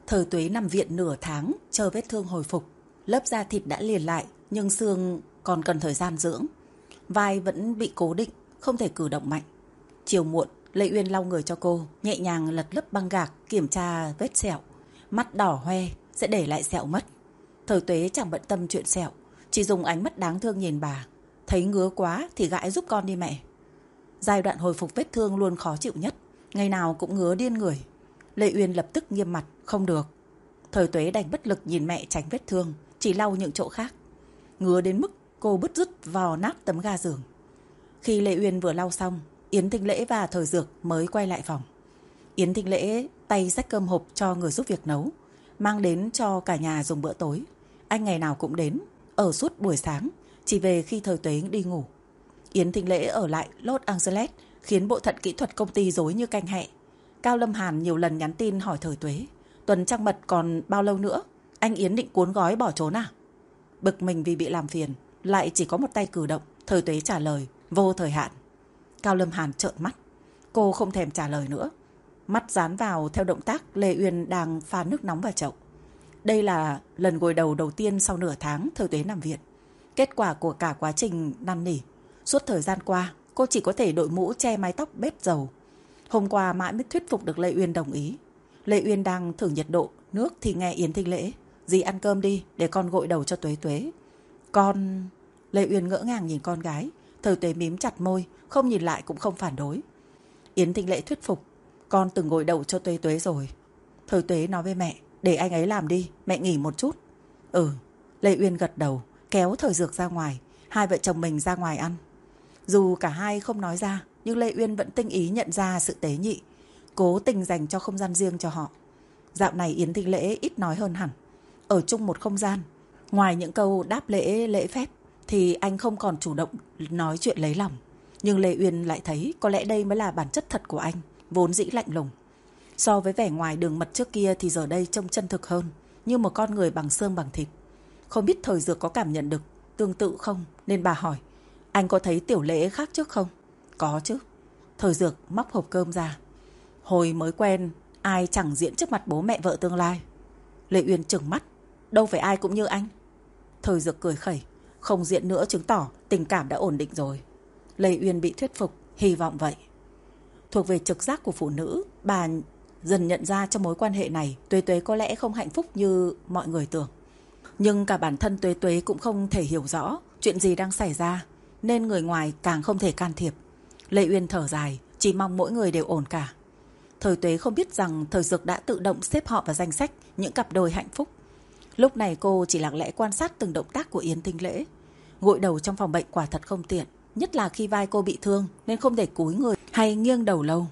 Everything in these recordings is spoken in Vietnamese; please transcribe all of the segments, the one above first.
Thời Tuế nằm viện nửa tháng, chờ vết thương hồi phục. Lớp da thịt đã liền lại, nhưng xương còn cần thời gian dưỡng. Vai vẫn bị cố định, không thể cử động mạnh. Chiều muộn, Lệ Uyên lau người cho cô, nhẹ nhàng lật lớp băng gạc, kiểm tra vết sẹo. Mắt đỏ hoe, sẽ để lại sẹo mất. Thời Tuế chẳng bận tâm chuyện sẹo, chỉ dùng ánh mắt đáng thương nhìn bà. Thấy ngứa quá thì gãi giúp con đi mẹ. Giai đoạn hồi phục vết thương luôn khó chịu nhất, ngày nào cũng ngứa điên người. Lệ Uyên lập tức nghiêm mặt, không được. Thời Tuế đành bất lực nhìn mẹ tránh vết thương, chỉ lau những chỗ khác. Ngứa đến mức cô bứt rứt vò nát tấm ga giường. Khi Lệ Uyên vừa lau xong, Yến Thinh Lễ và Thời Dược mới quay lại phòng. Yến Thinh Lễ tay xách cơm hộp cho người giúp việc nấu, mang đến cho cả nhà dùng bữa tối. Anh ngày nào cũng đến, ở suốt buổi sáng, chỉ về khi Thời Tuế đi ngủ. Yến Thinh Lễ ở lại Los Angeles khiến bộ phận kỹ thuật công ty rối như canh hẹ. Cao Lâm Hàn nhiều lần nhắn tin hỏi Thời Tuế, tuần trăng mật còn bao lâu nữa? Anh Yến định cuốn gói bỏ trốn à? Bực mình vì bị làm phiền, lại chỉ có một tay cử động, Thời Tuế trả lời, vô thời hạn. Cao Lâm Hàn trợn mắt, cô không thèm trả lời nữa. Mắt dán vào theo động tác Lê Uyên đang pha nước nóng vào chậu. Đây là lần gội đầu tiên sau nửa tháng Thời Tuế nằm viện. Kết quả của cả quá trình năn nỉ. Suốt thời gian qua, cô chỉ có thể đội mũ che mái tóc bết dầu. Hôm qua mãi mới thuyết phục được Lê Uyên đồng ý. Lê Uyên đang thử nhiệt độ nước thì nghe Yến Thinh Lễ, dì ăn cơm đi để con gội đầu cho Tuế Tuế. Con... Lê Uyên ngỡ ngàng nhìn con gái. Thời Tuế mím chặt môi, không nhìn lại cũng không phản đối. Yến Thinh Lễ thuyết phục, con từng gội đầu cho Tuế Tuế rồi. Thời Tuế nói với mẹ, để anh ấy làm đi, mẹ nghỉ một chút. Ừ. Lê Uyên gật đầu, kéo Thời Dược ra ngoài. Hai vợ chồng mình ra ngoài ăn. Dù cả hai không nói ra, nhưng Lê Uyên vẫn tinh ý nhận ra sự tế nhị, cố tình dành cho không gian riêng cho họ. Dạo này Yến Thinh Lễ ít nói hơn hẳn. Ở chung một không gian, ngoài những câu đáp lễ phép thì anh không còn chủ động nói chuyện lấy lòng. Nhưng Lê Uyên lại thấy có lẽ đây mới là bản chất thật của anh, vốn dĩ lạnh lùng. So với vẻ ngoài đường mật trước kia thì giờ đây trông chân thực hơn, như một con người bằng xương bằng thịt. Không biết Thời Dược có cảm nhận được tương tự không, nên bà hỏi, anh có thấy Tiểu Lễ khác trước không? Có chứ. Thời Dược móc hộp cơm ra. Hồi mới quen, ai chẳng diễn trước mặt bố mẹ vợ tương lai. Lê Uyên trừng mắt, đâu phải ai cũng như anh. Thời Dược cười khẩy, không diễn nữa chứng tỏ tình cảm đã ổn định rồi. Lê Uyên bị thuyết phục, hy vọng vậy. Thuộc về trực giác của phụ nữ, bà dần nhận ra trong mối quan hệ này Tuế Tuế có lẽ không hạnh phúc như mọi người tưởng. Nhưng cả bản thân Tuế Tuế cũng không thể hiểu rõ chuyện gì đang xảy ra, nên người ngoài càng không thể can thiệp. Lê Uyên thở dài, chỉ mong mỗi người đều ổn cả. Thời Tuế không biết rằng Thời Dược đã tự động xếp họ vào danh sách những cặp đôi hạnh phúc. Lúc này cô chỉ lặng lẽ quan sát từng động tác của Yến Thinh Lễ. Gội đầu trong phòng bệnh quả thật không tiện, nhất là khi vai cô bị thương nên không thể cúi người hay nghiêng đầu lâu.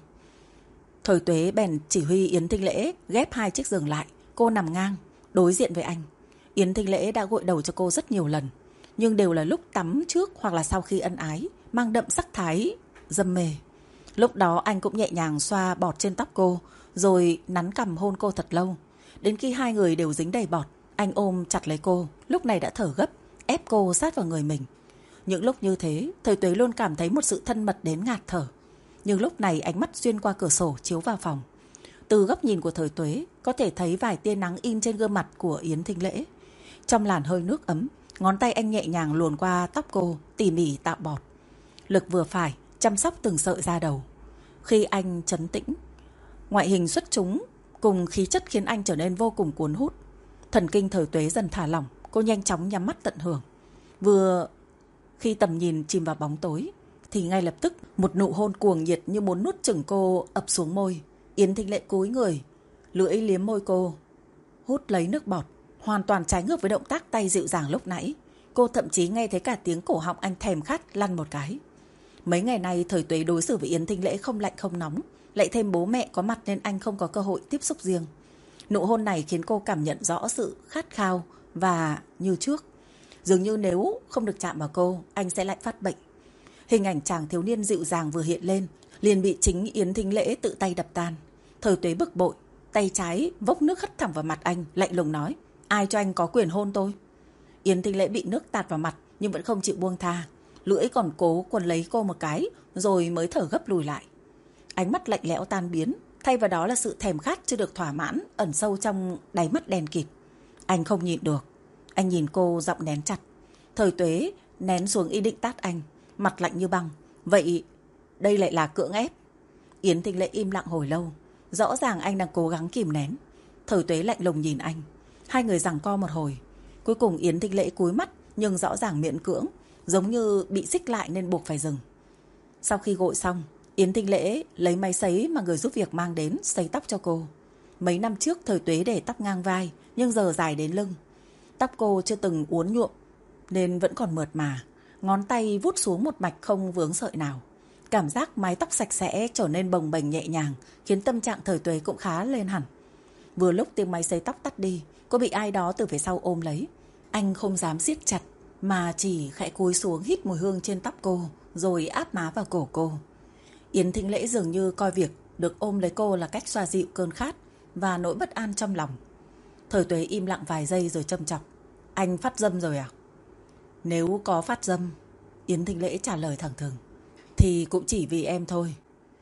Thời Tuế bèn chỉ huy Yến Thinh Lễ ghép hai chiếc giường lại, cô nằm ngang, đối diện với anh. Yến Thinh Lễ đã gội đầu cho cô rất nhiều lần, nhưng đều là lúc tắm trước hoặc là sau khi ân ái, mang đậm sắc thái dâm mê. Lúc đó anh cũng nhẹ nhàng xoa bọt trên tóc cô, rồi nắn cằm hôn cô thật lâu. Đến khi hai người đều dính đầy bọt, anh ôm chặt lấy cô, lúc này đã thở gấp, ép cô sát vào người mình. Những lúc như thế, Thời Tuế luôn cảm thấy một sự thân mật đến ngạt thở. Nhưng lúc này ánh mắt xuyên qua cửa sổ chiếu vào phòng. Từ góc nhìn của Thời Tuế, có thể thấy vài tia nắng in trên gương mặt của Yến Thinh Lễ. Trong làn hơi nước ấm, ngón tay anh nhẹ nhàng luồn qua tóc cô, tỉ mỉ tạo bọt. Lực vừa phải, chăm sóc từng sợi da đầu. Khi anh trấn tĩnh, ngoại hình xuất chúng cùng khí chất khiến anh trở nên vô cùng cuốn hút. Thần kinh Thời Tuế dần thả lỏng, cô nhanh chóng nhắm mắt tận hưởng. Vừa khi tầm nhìn chìm vào bóng tối, thì ngay lập tức một nụ hôn cuồng nhiệt như muốn nuốt chửng cô ập xuống môi. Yến Thinh Lễ cúi người, lưỡi liếm môi cô, hút lấy nước bọt, hoàn toàn trái ngược với động tác tay dịu dàng lúc nãy. Cô thậm chí nghe thấy cả tiếng cổ họng anh thèm khát lăn một cái. Mấy ngày nay Thời Tuế đối xử với Yến Thinh Lễ không lạnh không nóng, lại thêm bố mẹ có mặt nên anh không có cơ hội tiếp xúc riêng. Nụ hôn này khiến cô cảm nhận rõ sự khát khao và như trước, dường như nếu không được chạm vào cô, anh sẽ lại phát bệnh. Hình ảnh chàng thiếu niên dịu dàng vừa hiện lên, liền bị chính Yến Thinh Lễ tự tay đập tan. Thời Tuế bực bội, tay trái vốc nước hất thẳng vào mặt anh, lạnh lùng nói, ai cho anh có quyền hôn tôi? Yến Thinh Lễ bị nước tạt vào mặt nhưng vẫn không chịu buông tha, lưỡi còn cố quấn lấy cô một cái rồi mới thở gấp lùi lại. Ánh mắt lạnh lẽo tan biến, Thay vào đó là sự thèm khát chưa được thỏa mãn ẩn sâu trong đáy mắt đen kịt. Anh không nhịn được. Anh nhìn cô, giọng nén chặt. Thời Tuế nén xuống ý định tát anh, mặt lạnh như băng. Vậy đây lại là cưỡng ép? Yến Thính Lễ im lặng hồi lâu. Rõ ràng anh đang cố gắng kìm nén. Thời Tuế lạnh lùng nhìn anh. Hai người giằng co một hồi. Cuối cùng Yến Thính Lễ cúi mắt, nhưng rõ ràng miễn cưỡng, giống như bị xích lại nên buộc phải dừng. Sau khi gội xong, Yến Thính Lễ lấy máy sấy mà người giúp việc mang đến sấy tóc cho cô. Mấy năm trước Thời Tuế để tóc ngang vai, nhưng giờ dài đến lưng. Tóc cô chưa từng uốn nhuộm nên vẫn còn mượt mà. Ngón tay vuốt xuống một mạch không vướng sợi nào. Cảm giác mái tóc sạch sẽ trở nên bồng bềnh nhẹ nhàng, khiến tâm trạng Thời Tuế cũng khá lên hẳn. Vừa lúc tiếng máy sấy tóc tắt đi, cô bị ai đó từ phía sau ôm lấy. Anh không dám siết chặt, mà chỉ khẽ cúi xuống hít mùi hương trên tóc cô, rồi áp má vào cổ cô. Yến Thính Lễ dường như coi việc được ôm lấy cô là cách xoa dịu cơn khát và nỗi bất an trong lòng. Thời Tuế im lặng vài giây rồi châm chọc. Anh phát dâm rồi à? Nếu có phát dâm, Yến Thính Lễ trả lời thẳng thừng, thì cũng chỉ vì em thôi.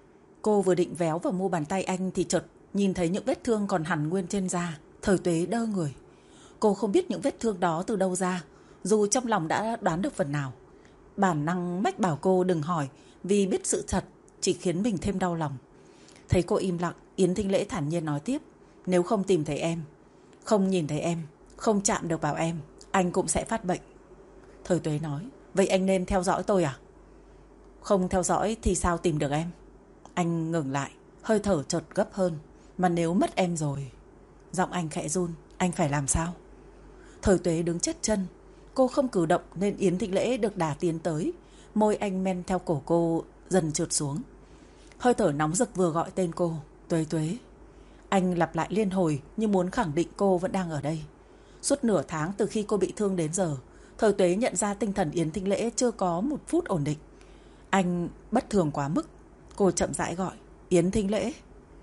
Cô vừa định véo vào mu bàn tay anh thì chợt nhìn thấy những vết thương còn hằn nguyên trên da. Thời Tuế đơ người. Cô không biết những vết thương đó từ đâu ra, dù trong lòng đã đoán được phần nào. Bản năng mách bảo cô đừng hỏi, vì biết sự thật chỉ khiến mình thêm đau lòng. Thấy cô im lặng, Yến Thính Lễ thản nhiên nói tiếp. Nếu không tìm thấy em, không nhìn thấy em, không chạm được vào em, anh cũng sẽ phát bệnh. Thời Tuế nói. Vậy anh nên theo dõi tôi à? Không theo dõi thì sao tìm được em? Anh ngừng lại, hơi thở chợt gấp hơn. Mà nếu mất em rồi... Giọng anh khẽ run. Anh phải làm sao? Thời Tuế đứng chết chân. Cô không cử động nên Yến Thính Lễ được đà tiến tới. Môi anh men theo cổ cô dần trượt xuống. Hơi thở nóng rực vừa gọi tên cô. Tuế Tuế. Anh lặp lại liên hồi như muốn khẳng định cô vẫn đang ở đây. Suốt nửa tháng từ khi cô bị thương đến giờ, Thời Tuế nhận ra tinh thần Yến Thính Lễ chưa có một phút ổn định. Anh bất thường quá mức. Cô chậm rãi gọi. Yến Thính Lễ.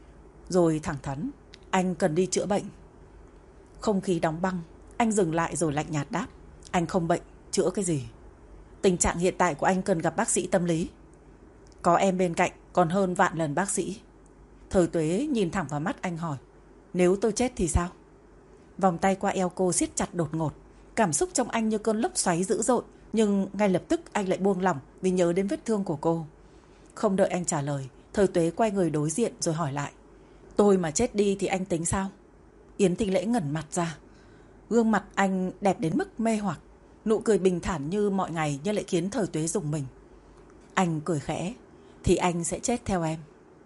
Rồi thẳng thắn. Anh cần đi chữa bệnh. Không khí đóng băng. Anh dừng lại rồi lạnh nhạt đáp. Anh không bệnh, chữa cái gì? Tình trạng hiện tại của anh cần gặp bác sĩ tâm lý. Có em bên cạnh còn hơn vạn lần bác sĩ. Thời Tuế nhìn thẳng vào mắt anh hỏi. Nếu tôi chết thì sao? Vòng tay qua eo cô siết chặt đột ngột. Cảm xúc trong anh như cơn lốc xoáy dữ dội. Nhưng ngay lập tức anh lại buông lỏng vì nhớ đến vết thương của cô. Không đợi anh trả lời, Thời Tuế quay người đối diện rồi hỏi lại. Tôi mà chết đi thì anh tính sao? Yến Thính Lễ ngẩn mặt ra. Gương mặt anh đẹp đến mức mê hoặc. Nụ cười bình thản như mọi ngày nhưng lại khiến Thời Tuế rùng mình. Anh cười khẽ. Thì anh sẽ chết theo em.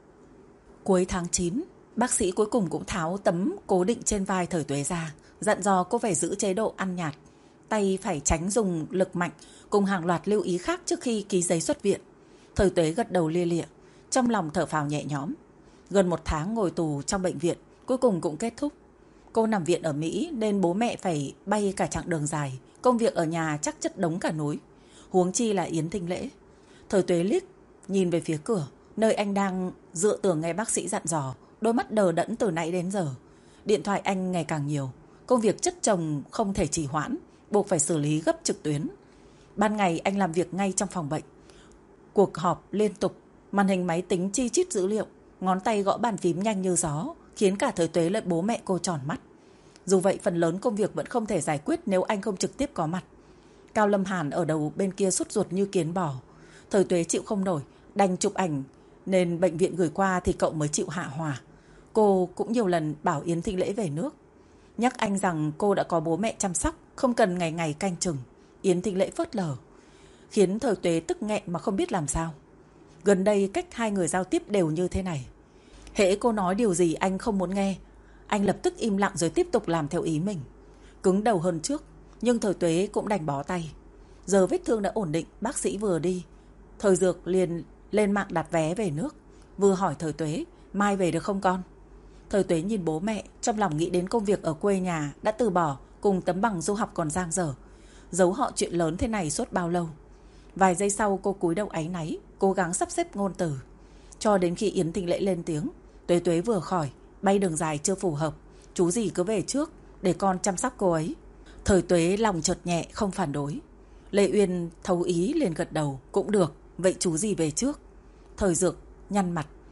Cuối tháng 9, bác sĩ cuối cùng cũng tháo tấm cố định trên vai Thời Tuế ra, dặn dò cô phải giữ chế độ ăn nhạt, tay phải tránh dùng lực mạnh, cùng hàng loạt lưu ý khác trước khi ký giấy xuất viện. Thời Tuế gật đầu lia lịa, trong lòng thở phào nhẹ nhõm. Gần 1 tháng ngồi tù trong bệnh viện cuối cùng cũng kết thúc. Cô nằm viện ở Mỹ nên bố mẹ phải bay cả chặng đường dài, công việc ở nhà chắc chất đống cả núi, huống chi là Yến Thính Lễ. Thời Tuế liếc nhìn về phía cửa, nơi anh đang dựa tường nghe bác sĩ dặn dò, đôi mắt đờ đẫn từ nãy đến giờ. Điện thoại anh ngày càng nhiều, công việc chất chồng không thể trì hoãn, buộc phải xử lý gấp trực tuyến. Ban ngày anh làm việc ngay trong phòng bệnh. Cuộc họp liên tục, màn hình máy tính chi chít dữ liệu, ngón tay gõ bàn phím nhanh như gió, khiến cả Thời Tuế lẫn bố mẹ cô tròn mắt. Dù vậy phần lớn công việc vẫn không thể giải quyết nếu anh không trực tiếp có mặt. Cao Lâm Hàn ở đầu bên kia sốt ruột như kiến bò. Thời Tuế chịu không nổi, đành chụp ảnh nên bệnh viện gửi qua thì cậu mới chịu hạ hỏa. Cô cũng nhiều lần bảo Yến Thính Lễ về nước, nhắc anh rằng cô đã có bố mẹ chăm sóc, không cần ngày ngày canh chừng. Yến Thính Lễ phớt lờ, khiến Thời Tuế tức nghẹn mà không biết làm sao. Gần đây cách hai người giao tiếp đều như thế này. Hễ cô nói điều gì anh không muốn nghe, anh lập tức im lặng rồi tiếp tục làm theo ý mình. Cứng đầu hơn trước, nhưng Thời Tuế cũng đành bó tay. Giờ vết thương đã ổn định, bác sĩ vừa đi, Thời Dược liền lên mạng đặt vé về nước, vừa hỏi Thời Tuế, mai về được không con? Thời Tuế nhìn bố mẹ, trong lòng nghĩ đến công việc ở quê nhà đã từ bỏ, cùng tấm bằng du học còn dang dở. Giấu họ chuyện lớn thế này suốt bao lâu? Vài giây sau cô cúi đầu áy náy, cố gắng sắp xếp ngôn từ. Cho đến khi Yến Thính Lễ lên tiếng, Tuế Tuế vừa khỏi, bay đường dài chưa phù hợp, chú gì cứ về trước, để con chăm sóc cô ấy. Thời Tuế lòng chợt nhẹ, không phản đối. Lê Uyên thấu ý liền gật đầu, cũng được, vậy chú gì về trước. Thời Dược nhăn mặt,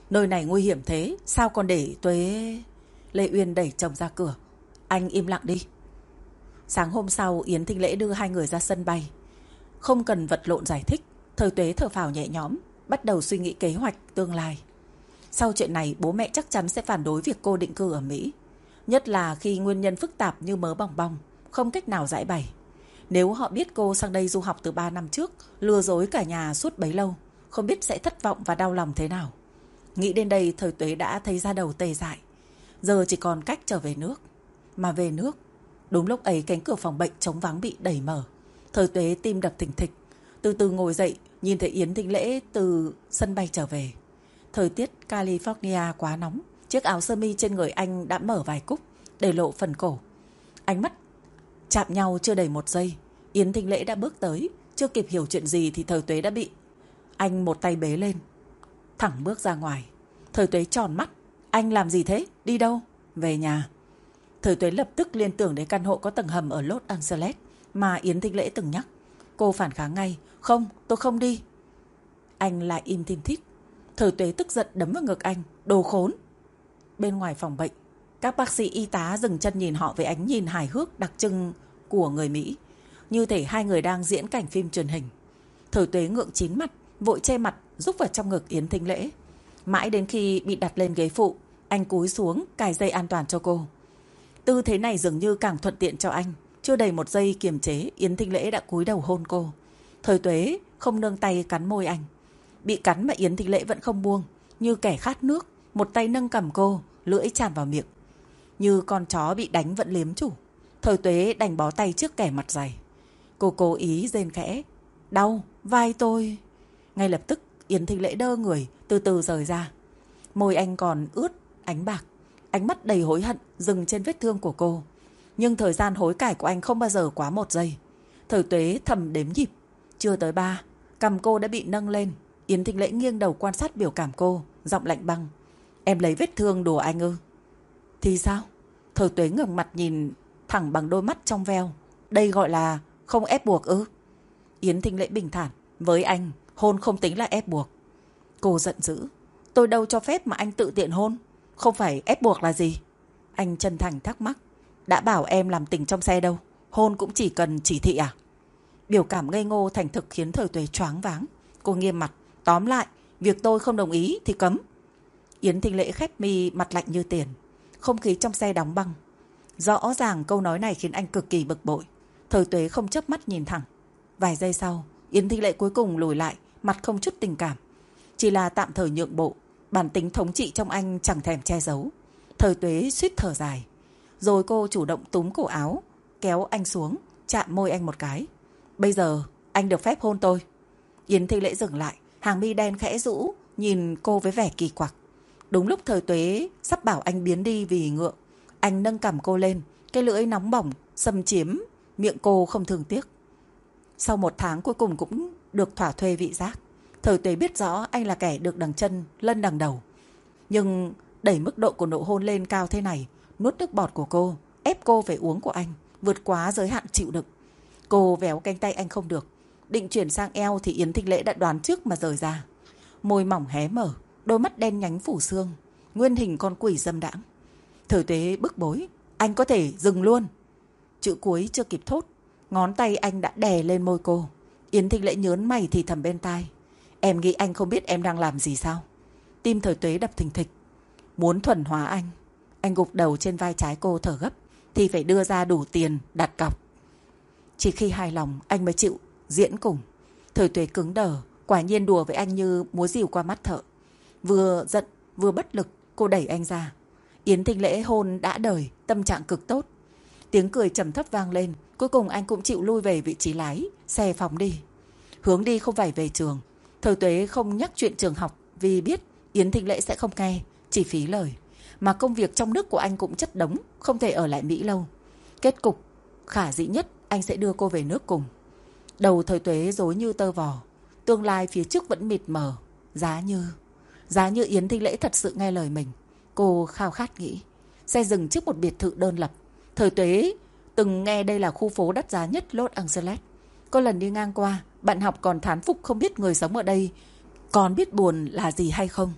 Nơi này nguy hiểm thế, sao còn để Tuế... Lê Uyên đẩy chồng ra cửa. Anh im lặng đi. Sáng hôm sau, Yến Thinh Lễ đưa hai người ra sân bay. Không cần vật lộn giải thích, Thời Tuế thở phào nhẹ nhõm, bắt đầu suy nghĩ kế hoạch tương lai. Sau chuyện này, bố mẹ chắc chắn sẽ phản đối việc cô định cư ở Mỹ. Nhất là khi nguyên nhân phức tạp như mớ bòng bong, không cách nào giải bày. Nếu họ biết cô sang đây du học từ 3 năm trước, lừa dối cả nhà suốt bấy lâu, không biết sẽ thất vọng và đau lòng thế nào. Nghĩ đến đây, Thời Tuế đã thấy da đầu tê dại. Giờ chỉ còn cách trở về nước. Mà về nước, đúng lúc ấy cánh cửa phòng bệnh trống vắng bị đẩy mở. Thời Tuế tim đập thình thịch, từ từ ngồi dậy, nhìn thấy Yến Thinh Lễ từ sân bay trở về. Thời tiết California quá nóng, chiếc áo sơ mi trên người anh đã mở vài cúc, để lộ phần cổ. Ánh mắt chạm nhau chưa đầy 1 giây, Yến Thinh Lễ đã bước tới, chưa kịp hiểu chuyện gì thì Thời Tuế đã bị anh một tay bế lên, thẳng bước ra ngoài. Thời Tuế tròn mắt, anh làm gì thế? Đi đâu? Về nhà. Thời Tuế lập tức liên tưởng đến căn hộ có tầng hầm ở Los Angeles mà Yến Thinh Lễ từng nhắc. Cô phản kháng ngay, không, tôi không đi. Anh lại im thìn thít. Thời Tuế tức giận đấm vào ngực anh, đồ khốn. Bên ngoài phòng bệnh, các bác sĩ y tá dừng chân nhìn họ với ánh nhìn hài hước đặc trưng của người Mỹ, như thể hai người đang diễn cảnh phim truyền hình. Thời Tuế ngượng chín mặt, vội che mặt rúc vào trong ngực Yến Thinh Lễ. Mãi đến khi bị đặt lên ghế phụ, anh cúi xuống cài dây an toàn cho cô. Tư thế này dường như càng thuận tiện cho anh. Chưa đầy 1 giây kiềm chế, Yến Thinh Lễ đã cúi đầu hôn cô. Thời Tuế không nương tay cắn môi anh. Bị cắn mà Yến Thinh Lễ vẫn không buông, như kẻ khát nước, một tay nâng cằm cô, lưỡi chạm vào miệng. Như con chó bị đánh vẫn liếm chủ. Thời Tuế đành bó tay trước kẻ mặt dày. Cô cố ý rên khẽ, đau, vai tôi. Ngay lập tức Yến Thinh Lễ đơ người, từ từ rời ra. Môi anh còn ướt, ánh bạc. Ánh mắt đầy hối hận dừng trên vết thương của cô. Nhưng thời gian hối cải của anh không bao giờ quá 1 giây. Thời Tuế thầm đếm nhịp. Chưa tới 3, cằm cô đã bị nâng lên. Yến Thinh Lễ nghiêng đầu quan sát biểu cảm cô, giọng lạnh băng. Em lấy vết thương đùa anh ư? Thì sao? Thời Tuế ngẩng mặt nhìn thẳng bằng đôi mắt trong veo. Đây gọi là không ép buộc ư? Yến Thinh Lễ bình thản. Với anh, hôn không tính là ép buộc. Cô giận dữ. Tôi đâu cho phép mà anh tự tiện hôn. Không phải ép buộc là gì? Anh chân thành thắc mắc. Đã bảo em làm tình trong xe đâu. Hôn cũng chỉ cần chỉ thị à? Biểu cảm ngây ngô thành thực khiến Thời Tuế choáng váng. Cô nghiêm mặt. Tóm lại, việc tôi không đồng ý thì cấm. Yến Thinh Lễ khép mi, mặt lạnh như tiền. Không khí trong xe đóng băng. Rõ ràng câu nói này khiến anh cực kỳ bực bội. Thời Tuế không chớp mắt nhìn thẳng. Vài giây sau, Yến Thinh Lễ cuối cùng lùi lại, mặt không chút tình cảm. Chỉ là tạm thời nhượng bộ. Bản tính thống trị trong anh chẳng thèm che giấu. Thời Tuế suýt thở dài. Rồi cô chủ động túm cổ áo, kéo anh xuống, chạm môi anh một cái. Bây giờ anh được phép hôn tôi. Yến Thinh Lễ dừng lại, hàng mi đen khẽ rũ, nhìn cô với vẻ kỳ quặc. Đúng lúc Thời Tuế sắp bảo anh biến đi vì ngượng, anh nâng cằm cô lên, cái lưỡi nóng bỏng xâm chiếm miệng cô không thương tiếc. Sau 1 tháng cuối cùng cũng được thỏa thuê vị giác. Thời Tuế biết rõ anh là kẻ được đằng chân lân đằng đầu. Nhưng đẩy mức độ của nụ hôn lên cao thế này, nuốt nước bọt của cô, ép cô phải uống của anh, vượt quá giới hạn chịu đựng. Cô véo cánh tay anh không được, định chuyển sang eo thì Yến Thinh Lễ đã đoán trước mà rời ra. Môi mỏng hé mở, đôi mắt đen nhánh phủ xương, nguyên hình con quỷ dâm đãng. Thời Tuế bức bối. Anh có thể dừng luôn. Chữ cuối chưa kịp thốt, ngón tay anh đã đè lên môi cô. Yến Thinh Lễ nhớn mày thì thầm bên tai. Em nghĩ anh không biết em đang làm gì sao? Tim Thời Tuế đập thình thịch. Muốn thuần hóa anh. Anh gục đầu trên vai trái cô thở gấp. Thì phải đưa ra đủ tiền đặt cọc. Chỉ khi hài lòng anh mới chịu diễn cùng. Thời Tuế cứng đờ. Quả nhiên đùa với anh như múa rìu qua mắt thợ. Vừa giận vừa bất lực, cô đẩy anh ra. Yến Thinh Lễ hôn đã đời, tâm trạng cực tốt. Tiếng cười trầm thấp vang lên. Cuối cùng anh cũng chịu lui về vị trí lái. Xe phóng đi. Hướng đi không phải về trường. Thời Tuế không nhắc chuyện trường học vì biết Yến Thinh Lễ sẽ không nghe, chỉ phí lời. Mà công việc trong nước của anh cũng chất đống, không thể ở lại Mỹ lâu. Kết cục khả dĩ nhất anh sẽ đưa cô về nước cùng. Đầu Thời Tuế rối như tơ vò. Tương lai phía trước vẫn mịt mờ. Giá như Yến Thinh Lễ thật sự nghe lời mình. Cô khao khát nghĩ. Xe dừng trước một biệt thự đơn lập. Thời Tuế từng nghe đây là khu phố đắt giá nhất Los Angeles. Có lần đi ngang qua, bạn học còn thán phục không biết người sống ở đây còn biết buồn là gì hay không.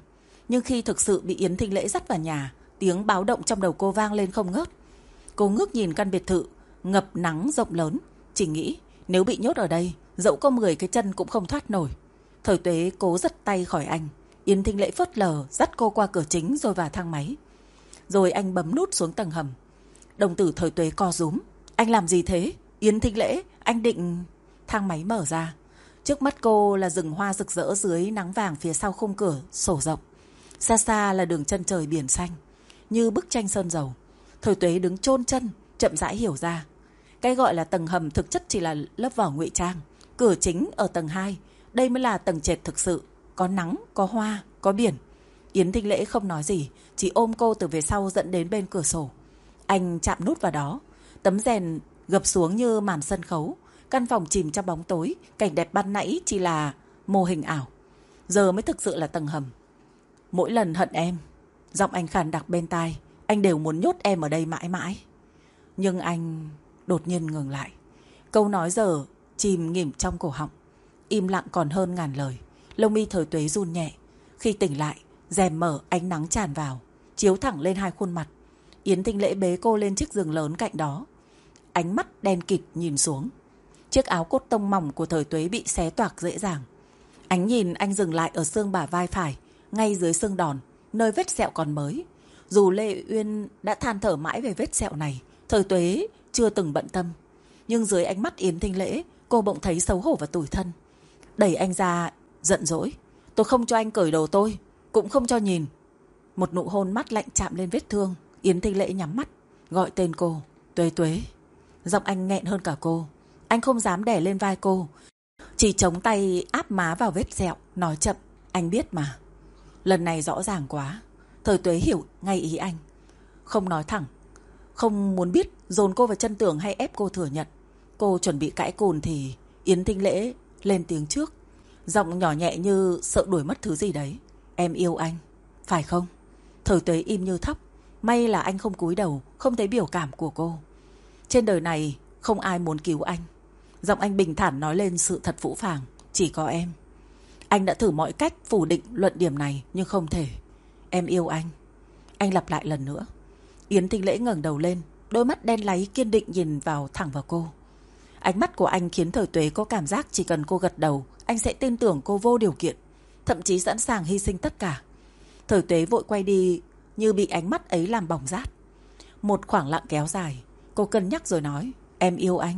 Nhưng khi thực sự bị Yến Thinh Lễ dắt vào nhà, tiếng báo động trong đầu cô vang lên không ngớt. Cô ngước nhìn căn biệt thự ngập nắng rộng lớn, chỉ nghĩ nếu bị nhốt ở đây, dẫu có 10 cái chân cũng không thoát nổi. Thời Tuế cố giật tay khỏi anh. Yến Thinh Lễ phớt lờ dắt cô qua cửa chính rồi vào thang máy. Rồi anh bấm nút xuống tầng hầm. Đồng tử Thời Tuế co rúm. Anh làm gì thế? Yến Thinh Lễ, anh định... Thang máy mở ra. Trước mắt cô là rừng hoa rực rỡ dưới nắng vàng phía sau khung cửa sổ rộng. Xa xa là đường chân trời biển xanh, như bức tranh sơn dầu. Thời Tuế đứng chôn chân, chậm rãi hiểu ra. Cái gọi là tầng hầm thực chất chỉ là lớp vỏ ngụy trang. Cửa chính ở tầng 2, đây mới là tầng trệt thực sự. Có nắng, có hoa, có biển. Yến Thinh Lễ không nói gì, chỉ ôm cô từ về sau dẫn đến bên cửa sổ. Anh chạm nút vào đó. Tấm rèn gập xuống như màn sân khấu. Căn phòng chìm trong bóng tối. Cảnh đẹp ban nãy chỉ là mô hình ảo. Giờ mới thực sự là tầng hầm. Mỗi lần hận em, giọng anh khàn đặc bên tai, anh đều muốn nhốt em ở đây mãi mãi. Nhưng anh đột nhiên ngừng lại. Câu nói giờ chìm nghỉm trong cổ họng. Im lặng còn hơn ngàn lời. Lông mi Thời Tuế run nhẹ. Khi tỉnh lại, rèm mở, ánh nắng tràn vào, chiếu thẳng lên hai khuôn mặt. Yến Thinh Lễ bế cô lên chiếc giường lớn cạnh đó. Ánh mắt đen kịt nhìn xuống. Chiếc áo cốt tông mỏng của Thời Tuế bị xé toạc dễ dàng. Ánh nhìn anh dừng lại ở xương bả vai phải, ngay dưới xương đòn, nơi vết sẹo còn mới. Dù Lê Uyên đã than thở mãi về vết sẹo này, Thời Tuế chưa từng bận tâm. Nhưng dưới ánh mắt Yến Thinh Lễ, cô bỗng thấy xấu hổ và tủi thân. Đẩy anh ra, giận dỗi. Tôi không cho anh cởi đồ tôi, cũng không cho nhìn. Một nụ hôn mắt lạnh chạm lên vết thương. Yến Thinh Lễ nhắm mắt, gọi tên cô. Tuế Tuế. Giọng anh nghẹn hơn cả cô. Anh không dám đè lên vai cô, chỉ chống tay áp má vào vết sẹo, nói chậm. Anh biết mà. Lần này rõ ràng quá. Thời Tuế hiểu ngay ý anh. Không nói thẳng, không muốn biết, dồn cô vào chân tường hay ép cô thừa nhận. Cô chuẩn bị cãi cùn thì Yến Thinh Lễ lên tiếng trước. Giọng nhỏ nhẹ như sợ đuổi mất thứ gì đấy. Em yêu anh, phải không? Thời Tuế im như thóc. May là anh không cúi đầu, không thấy biểu cảm của cô. Trên đời này không ai muốn cứu anh. Giọng anh bình thản nói lên sự thật phũ phàng. Chỉ có em. Anh đã thử mọi cách phủ định luận điểm này, nhưng không thể. Em yêu anh. Anh lặp lại lần nữa. Yến Thinh Lễ ngẩng đầu lên, đôi mắt đen láy kiên định nhìn vào thẳng vào cô. Ánh mắt của anh khiến Thời Tuế có cảm giác chỉ cần cô gật đầu, anh sẽ tin tưởng cô vô điều kiện, thậm chí sẵn sàng hy sinh tất cả. Thời Tuế vội quay đi như bị ánh mắt ấy làm bỏng rát. Một khoảng lặng kéo dài. Cô cân nhắc rồi nói. Em yêu anh.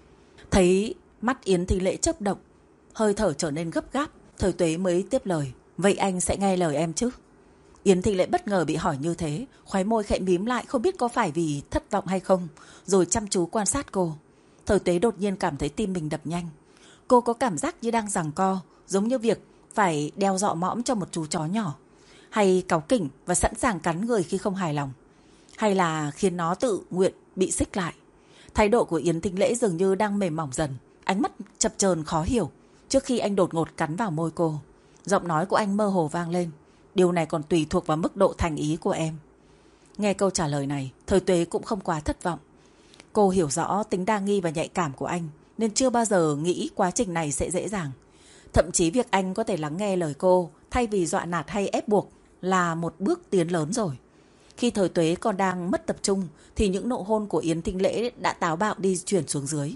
Thấy mắt Yến Thinh Lễ chớp động, hơi thở trở nên gấp gáp, Thời Tuế mới tiếp lời. Vậy anh sẽ nghe lời em chứ? Yến Thinh Lễ bất ngờ bị hỏi như thế, khóe môi khẽ mím lại, không biết có phải vì thất vọng hay không, rồi chăm chú quan sát cô. Thời Tuế đột nhiên cảm thấy tim mình đập nhanh. Cô có cảm giác như đang giằng co, giống như việc phải đeo dọ mõm cho một chú chó nhỏ, hay cáu kỉnh và sẵn sàng cắn người khi không hài lòng, hay là khiến nó tự nguyện bị xích lại. Thái độ của Yến Thinh Lễ dường như đang mềm mỏng dần, ánh mắt chập chờn khó hiểu, trước khi anh đột ngột cắn vào môi cô. Giọng nói của anh mơ hồ vang lên. Điều này còn tùy thuộc vào mức độ thành ý của em. Nghe câu trả lời này, Thời Tuế cũng không quá thất vọng. Cô hiểu rõ tính đa nghi và nhạy cảm của anh, nên chưa bao giờ nghĩ quá trình này sẽ dễ dàng. Thậm chí việc anh có thể lắng nghe lời cô thay vì dọa nạt hay ép buộc là một bước tiến lớn rồi. Khi Thời Tuế còn đang mất tập trung thì những nụ hôn của Yến Thinh Lễ đã táo bạo đi chuyển xuống dưới.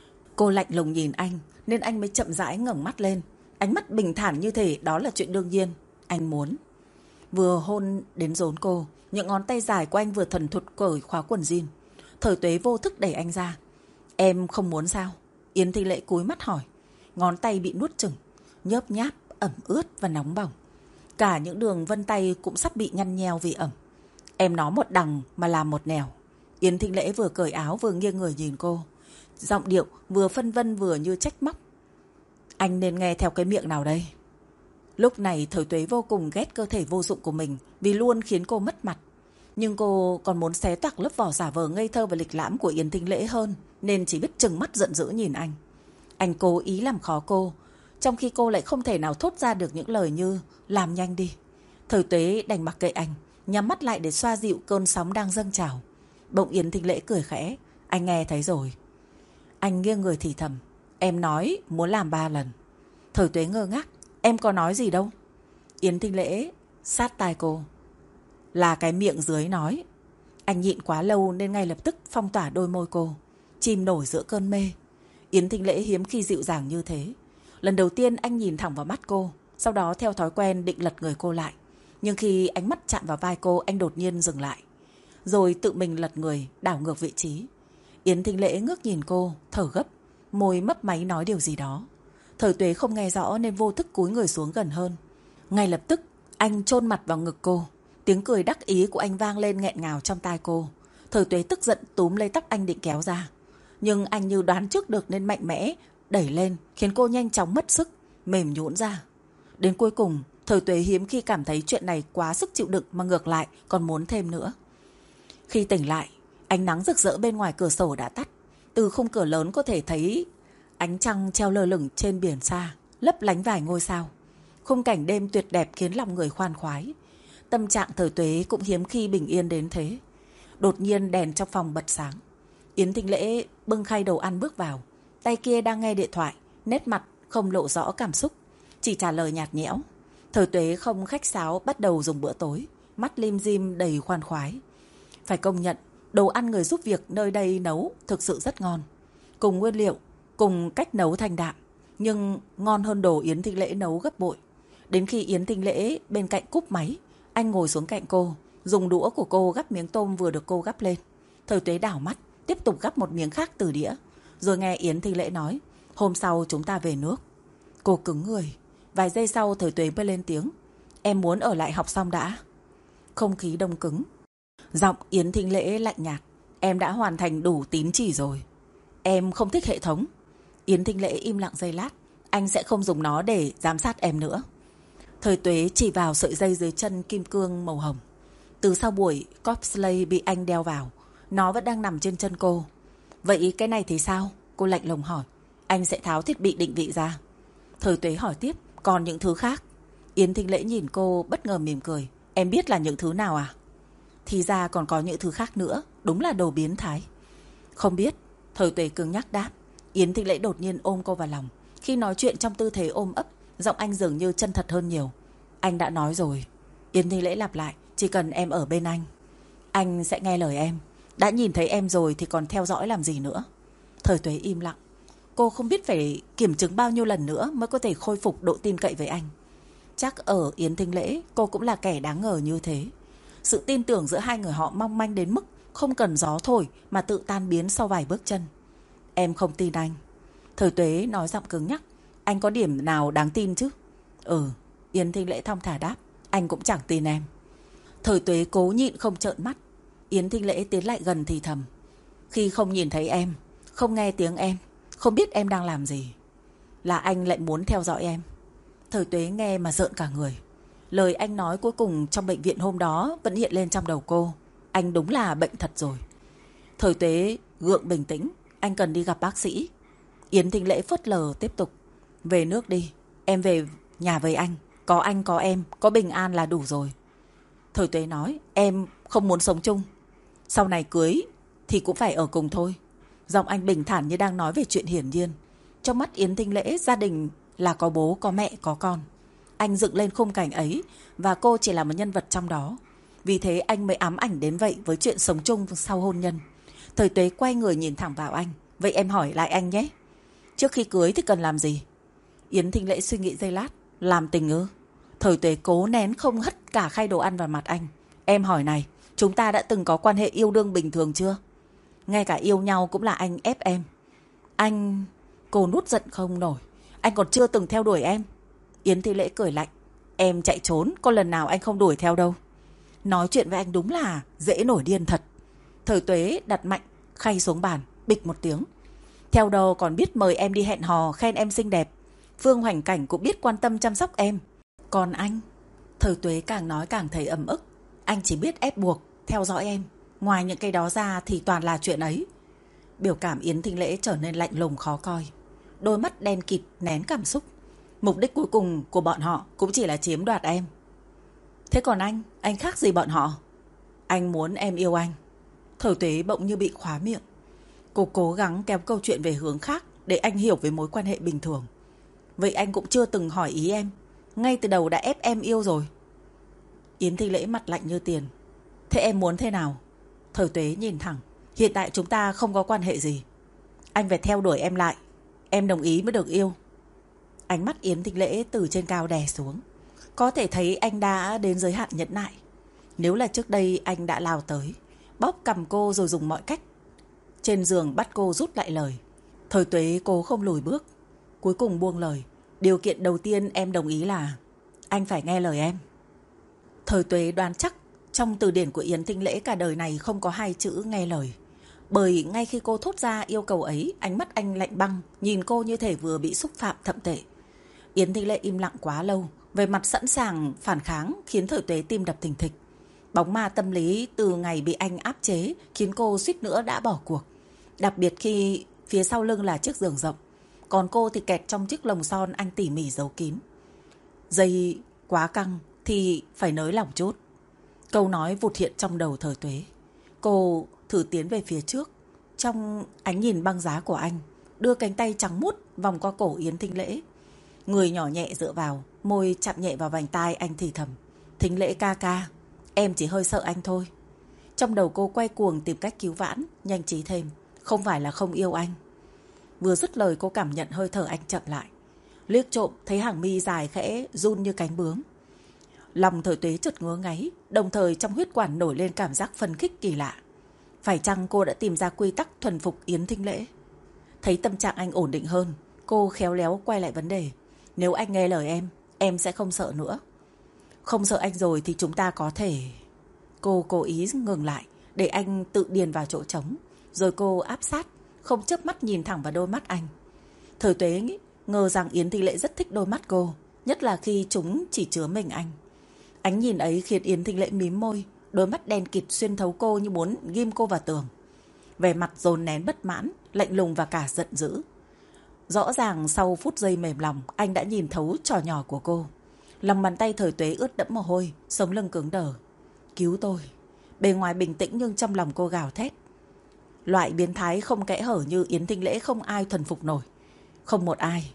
Cô lạnh lùng nhìn anh, nên anh mới chậm rãi ngẩng mắt lên. Ánh mắt bình thản như thể đó là chuyện đương nhiên. Anh muốn. Vừa hôn đến rốn cô, những ngón tay dài của anh vừa thuần thục cởi khóa quần jean. Thời Tuế vô thức đẩy anh ra. Em không muốn sao? Yến Thinh Lễ cúi mắt hỏi. Ngón tay bị nuốt chửng, nhớp nháp, ẩm ướt và nóng bỏng. Cả những đường vân tay cũng sắp bị nhăn nheo vì ẩm. Em nói một đằng mà làm một nẻo. Yến Thinh Lễ vừa cởi áo vừa nghiêng người nhìn cô. Giọng điệu vừa phân vân vừa như trách móc. Anh nên nghe theo cái miệng nào đây? Lúc này Thời Tuế vô cùng ghét cơ thể vô dụng của mình vì luôn khiến cô mất mặt. Nhưng cô còn muốn xé toạc lớp vỏ giả vờ ngây thơ và lịch lãm của Yến Thinh Lễ hơn, nên chỉ biết trừng mắt giận dữ nhìn anh. Anh cố ý làm khó cô, trong khi cô lại không thể nào thốt ra được những lời như làm nhanh đi. Thời Tuế đành mặc kệ anh, nhắm mắt lại để xoa dịu cơn sóng đang dâng trào. Bỗng Yến Thinh Lễ cười khẽ. Anh nghe thấy rồi. Anh nghiêng người thì thầm. Em nói muốn làm 3 lần. Thời Tuế ngơ ngác. Em có nói gì đâu. Yến Thinh Lễ sát tai cô. Là cái miệng dưới nói. Anh nhịn quá lâu nên ngay lập tức phong tỏa đôi môi cô, chìm nổi giữa cơn mê. Yến Thính Lễ hiếm khi dịu dàng như thế. Lần đầu tiên anh nhìn thẳng vào mắt cô, sau đó theo thói quen định lật người cô lại. Nhưng khi ánh mắt chạm vào vai cô, anh đột nhiên dừng lại, rồi tự mình lật người, đảo ngược vị trí. Yến Thính Lễ ngước nhìn cô, thở gấp, môi mấp máy nói điều gì đó. Thời Tuế không nghe rõ nên vô thức cúi người xuống gần hơn. Ngay lập tức, anh chôn mặt vào ngực cô. Tiếng cười đắc ý của anh vang lên nghẹn ngào trong tai cô. Thời Tuế tức giận túm lấy tóc anh định kéo ra. Nhưng anh như đoán trước được nên mạnh mẽ đẩy lên, khiến cô nhanh chóng mất sức, mềm nhũn ra. Đến cuối cùng, Thời Tuế hiếm khi cảm thấy chuyện này quá sức chịu đựng mà ngược lại còn muốn thêm nữa. Khi tỉnh lại, ánh nắng rực rỡ bên ngoài cửa sổ đã tắt. Từ khung cửa lớn có thể thấy ánh trăng treo lơ lửng trên biển xa, lấp lánh vài ngôi sao. Khung cảnh đêm tuyệt đẹp khiến lòng người khoan khoái. Tâm trạng Thời Tuế cũng hiếm khi bình yên đến thế. Đột nhiên đèn trong phòng bật sáng. Yến Thính Lễ bưng khay đồ ăn bước vào. Tay kia đang nghe điện thoại, nét mặt không lộ rõ cảm xúc, chỉ trả lời nhạt nhẽo. Thời Tuế không khách sáo bắt đầu dùng bữa tối, mắt lim dim đầy khoan khoái. Phải công nhận, đồ ăn người giúp việc nơi đây nấu thực sự rất ngon. Cùng nguyên liệu, cùng cách nấu thanh đạm, nhưng ngon hơn đồ Yến Thính Lễ nấu gấp bội. Đến khi Yến Thính Lễ bên cạnh cúp máy, anh ngồi xuống cạnh cô, dùng đũa của cô gắp miếng tôm vừa được cô gắp lên. Thời Tuế đảo mắt, tiếp tục gắp một miếng khác từ đĩa, rồi nghe Yến Thính Lễ nói, hôm sau chúng ta về nước. Cô cứng người. Vài giây sau Thời Tuế mới lên tiếng, em muốn ở lại học xong đã. Không khí đông cứng. Giọng Yến Thính Lễ lạnh nhạt, em đã hoàn thành đủ tín chỉ rồi. Em không thích hệ thống. Yến Thính Lễ im lặng giây lát, anh sẽ không dùng nó để giám sát em nữa. Thời Tuế chỉ vào sợi dây dưới chân kim cương màu hồng. Từ sau buổi cosplay bị anh đeo vào, nó vẫn đang nằm trên chân cô. Vậy cái này thì sao? Cô lạnh lùng hỏi. Anh sẽ tháo thiết bị định vị ra. Thời Tuế hỏi tiếp, còn những thứ khác? Yến Thính Lễ nhìn cô bất ngờ mỉm cười. Em biết là những thứ nào à? Thì ra còn có những thứ khác nữa, đúng là đồ biến thái. Không biết. Thời Tuế cứng nhắc đáp. Yến Thính Lễ đột nhiên ôm cô vào lòng. Khi nói chuyện trong tư thế ôm ấp, giọng anh dường như chân thật hơn nhiều. Anh đã nói rồi. Yến Thính Lễ lặp lại, chỉ cần em ở bên anh sẽ nghe lời em. Đã nhìn thấy em rồi thì còn theo dõi làm gì nữa. Thời Tuế im lặng. Cô không biết phải kiểm chứng bao nhiêu lần nữa mới có thể khôi phục độ tin cậy với anh. Chắc ở Yến Thính Lễ cô cũng là kẻ đáng ngờ như thế. Sự tin tưởng giữa hai người họ mong manh đến mức không cần gió thổi mà tự tan biến sau vài bước chân. Em không tin anh. Thời Tuế nói giọng cứng nhắc. Anh có điểm nào đáng tin chứ? Yến Thính Lễ thong thả đáp. Anh cũng chẳng tin em. Thời Tuế cố nhịn không trợn mắt. Yến Thính Lễ tiến lại gần thì thầm. Khi không nhìn thấy em, không nghe tiếng em, không biết em đang làm gì, là anh lại muốn theo dõi em. Thời Tuế nghe mà rợn cả người. Lời anh nói cuối cùng trong bệnh viện hôm đó vẫn hiện lên trong đầu cô. Anh đúng là bệnh thật rồi. Thời Tuế gượng bình tĩnh. Anh cần đi gặp bác sĩ. Yến Thính Lễ phớt lờ tiếp tục. Về nước đi. Em về nhà với anh. Có anh có em, có bình an là đủ rồi. Thời Tuế nói. Em không muốn sống chung. Sau này cưới thì cũng phải ở cùng thôi. Giọng anh bình thản như đang nói về chuyện hiển nhiên. Trong mắt Yến Thính Lễ, gia đình là có bố, có mẹ, có con. Anh dựng lên khung cảnh ấy và cô chỉ là một nhân vật trong đó. Vì thế anh mới ám ảnh đến vậy với chuyện sống chung sau hôn nhân. Thời Tuế quay người nhìn thẳng vào anh. Vậy em hỏi lại anh nhé. Trước khi cưới thì cần làm gì? Yến Thính Lễ suy nghĩ giây lát. Làm tình ư? Thời Tuế cố nén không hất cả khay đồ ăn vào mặt anh. Em hỏi này, chúng ta đã từng có quan hệ yêu đương bình thường chưa? Ngay cả yêu nhau cũng là anh ép em. Anh... Cô nuốt giận không nổi. Anh còn chưa từng theo đuổi em. Yến Thính Lễ cười lạnh. Em chạy trốn, có lần nào anh không đuổi theo đâu. Nói chuyện với anh đúng là dễ nổi điên thật. Thời Tuế đặt mạnh khay xuống bàn, bịch một tiếng. Theo đâu còn biết mời em đi hẹn hò, khen em xinh đẹp. Phương Hoành Cảnh cũng biết quan tâm chăm sóc em. Còn anh... Thời Tuế càng nói càng thấy ấm ức. Anh chỉ biết ép buộc, theo dõi em. Ngoài những cái đó ra thì toàn là chuyện ấy. Biểu cảm Yến Thính Lễ trở nên lạnh lùng khó coi. Đôi mắt đen kịt nén cảm xúc. Mục đích cuối cùng của bọn họ cũng chỉ là chiếm đoạt em. Thế còn anh khác gì bọn họ? Anh muốn em yêu anh. Thời Tuế bỗng như bị khóa miệng. Cô cố gắng kéo câu chuyện về hướng khác để anh hiểu về mối quan hệ bình thường. Vậy anh cũng chưa từng hỏi ý em. Ngay từ đầu đã ép em yêu rồi. Yến Thanh Lễ mặt lạnh như tiền. Thế em muốn thế nào? Thời Tuế nhìn thẳng. Hiện tại chúng ta không có quan hệ gì. Anh phải theo đuổi em lại. Em đồng ý mới được yêu. Ánh mắt Yến Thanh Lễ từ trên cao đè xuống. Có thể thấy anh đã đến giới hạn nhẫn nại. Nếu là trước đây anh đã lao tới, bóp cầm cô rồi dùng mọi cách. Trên giường bắt cô rút lại lời. Thời Tuế cố không lùi bước. Cuối cùng buông lời. Điều kiện đầu tiên em đồng ý là anh phải nghe lời em. Thời Tuế đoán chắc trong từ điển của Yến Thanh Lễ cả đời này không có hai chữ nghe lời. Bởi ngay khi cô thốt ra yêu cầu ấy, ánh mắt anh lạnh băng, nhìn cô như thể vừa bị xúc phạm thậm tệ. Yến Thanh Lễ im lặng quá lâu, về mặt sẵn sàng phản kháng khiến Thời Tuế tim đập thình thịch. Bóng ma tâm lý từ ngày bị anh áp chế khiến cô suýt nữa đã bỏ cuộc. Đặc biệt khi phía sau lưng là chiếc giường rộng, còn cô thì kẹt trong chiếc lồng son anh tỉ mỉ giấu kín. Dây quá căng thì phải nới lỏng chút. Câu nói vụt hiện trong đầu Thời Tuế. Cô thử tiến về phía trước, trong ánh nhìn băng giá của anh, đưa cánh tay trắng muốt vòng qua cổ Yến Thanh Lễ. Người nhỏ nhẹ dựa vào, môi chạm nhẹ vào vành tai anh thì thầm. Thính Lễ ca ca, em chỉ hơi sợ anh thôi. Trong đầu cô quay cuồng tìm cách cứu vãn, nhanh trí thêm. Không phải là không yêu anh. Vừa dứt lời cô cảm nhận hơi thở anh chậm lại. Liếc trộm thấy hàng mi dài khẽ run như cánh bướm. Lòng Thời Tuế chợt ngứa ngáy, đồng thời trong huyết quản nổi lên cảm giác phấn khích kỳ lạ. Phải chăng cô đã tìm ra quy tắc thuần phục Yến Thanh Lễ? Thấy tâm trạng anh ổn định hơn, cô khéo léo quay lại vấn đề. Nếu anh nghe lời em sẽ không sợ nữa. Không sợ anh rồi thì chúng ta có thể... Cô cố ý ngừng lại để anh tự điền vào chỗ trống. Rồi cô áp sát, không chớp mắt nhìn thẳng vào đôi mắt anh. Thời Tuế ngờ rằng Yến Thanh Lễ rất thích đôi mắt cô, nhất là khi chúng chỉ chứa mình anh. Ánh nhìn ấy khiến Yến Thanh Lễ mím môi, đôi mắt đen kịt xuyên thấu cô như muốn ghim cô vào tường. Vẻ mặt dồn nén bất mãn, lạnh lùng và cả giận dữ. Rõ ràng sau phút giây mềm lòng, anh đã nhìn thấu trò nhỏ của cô. Lòng bàn tay Thời Tuế ướt đẫm mồ hôi, sống lưng cứng đờ. Cứu tôi. Bề ngoài bình tĩnh nhưng trong lòng cô gào thét. Loại biến thái không kẽ hở như Yến Thanh Lễ không ai thuần phục nổi. Không một ai.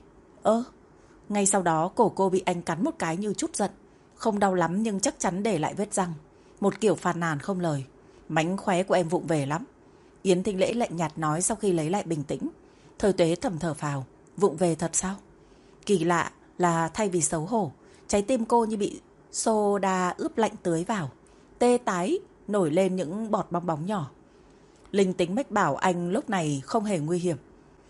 Ngay sau đó cổ cô bị anh cắn một cái như chút giận. Không đau lắm nhưng chắc chắn để lại vết răng. Một kiểu phàn nàn không lời. Mánh khóe của em vụng về lắm. Yến Thanh Lễ lạnh nhạt nói sau khi lấy lại bình tĩnh. Thời Tuế thầm thở phào. Vụng về thật sao? Kỳ lạ là thay vì xấu hổ, trái tim cô như bị soda ướp lạnh tưới vào. Tê tái nổi lên những bọt bong bóng nhỏ. Linh tính mách bảo anh lúc này không hề nguy hiểm.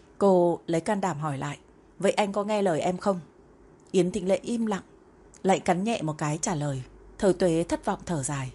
Cô lấy can đảm hỏi lại. Vậy anh có nghe lời em không? Yến Thanh Lễ im lặng, lại cắn nhẹ một cái trả lời. Thời Tuế thất vọng thở dài.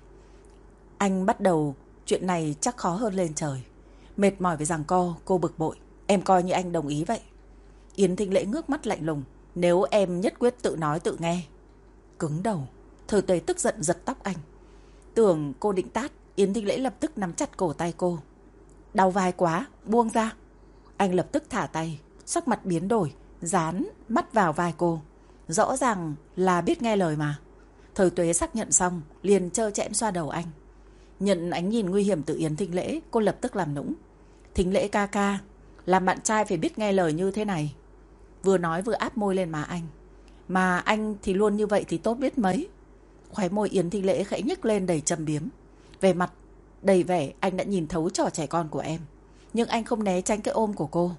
Anh bắt đầu chuyện này chắc khó hơn lên trời. Mệt mỏi với giằng co, cô bực bội. Em coi như anh đồng ý vậy. Yến Thanh Lễ ngước mắt lạnh lùng. Nếu em nhất quyết tự nói tự nghe. Cứng đầu. Thời Tuế tức giận giật tóc anh. Tưởng cô định tát, Yến Thanh Lễ lập tức nắm chặt cổ tay cô. Đau vai quá, buông ra. Anh lập tức thả tay, sắc mặt biến đổi, dán mắt vào vai cô. Rõ ràng là biết nghe lời mà. Thời Tuế xác nhận xong, liền trơ trẽn xoa đầu anh. Nhận ánh nhìn nguy hiểm từ Yến Thanh Lễ, cô lập tức làm nũng. Thính Lễ ca ca, làm bạn trai phải biết nghe lời như thế này. Vừa nói vừa áp môi lên má anh. Mà anh thì luôn như vậy thì tốt biết mấy. Khóe môi Yến Thanh Lễ khẽ nhếch lên đầy châm biếm. Về mặt đầy vẻ anh đã nhìn thấu trò trẻ con của em. Nhưng anh không né tránh cái ôm của cô.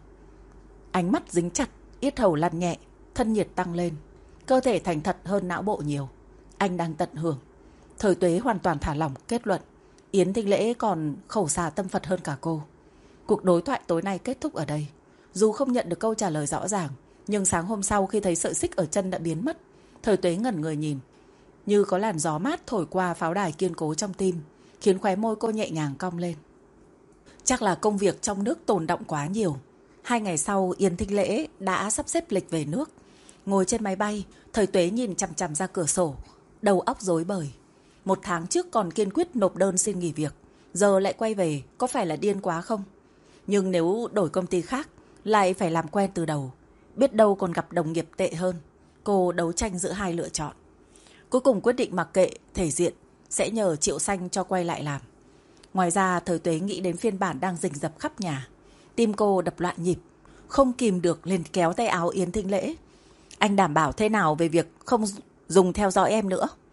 Ánh mắt dính chặt, yết hầu lăn nhẹ, thân nhiệt tăng lên. Cơ thể thành thật hơn não bộ nhiều. Anh đang tận hưởng. Thời Tuế hoàn toàn thả lỏng kết luận. Yến Thanh Lễ còn khẩu xà tâm Phật hơn cả cô. Cuộc đối thoại tối nay kết thúc ở đây. Dù không nhận được câu trả lời rõ ràng, nhưng sáng hôm sau khi thấy sợi xích ở chân đã biến mất, Thời Tuế ngẩn người nhìn. Như có làn gió mát thổi qua pháo đài kiên cố trong tim, khiến khóe môi cô nhẹ nhàng cong lên. Chắc là công việc trong nước tồn đọng quá nhiều. 2 ngày sau, Yến Thanh Lễ đã sắp xếp lịch về nước. Ngồi trên máy bay, Thời Tuế nhìn chằm chằm ra cửa sổ, đầu óc rối bời. 1 tháng trước còn kiên quyết nộp đơn xin nghỉ việc, giờ lại quay về, có phải là điên quá không? Nhưng nếu đổi công ty khác, lại phải làm quen từ đầu. Biết đâu còn gặp đồng nghiệp tệ hơn. Cô đấu tranh giữa hai lựa chọn. Cuối cùng quyết định mặc kệ thể diện, sẽ nhờ Triệu Xanh cho quay lại làm. Ngoài ra, Thời Tuế nghĩ đến phiên bản đang rình rập khắp nhà. Tim cô đập loạn nhịp, không kìm được liền kéo tay áo Yến Thanh Lễ. Anh đảm bảo thế nào về việc không dùng theo dõi em nữa?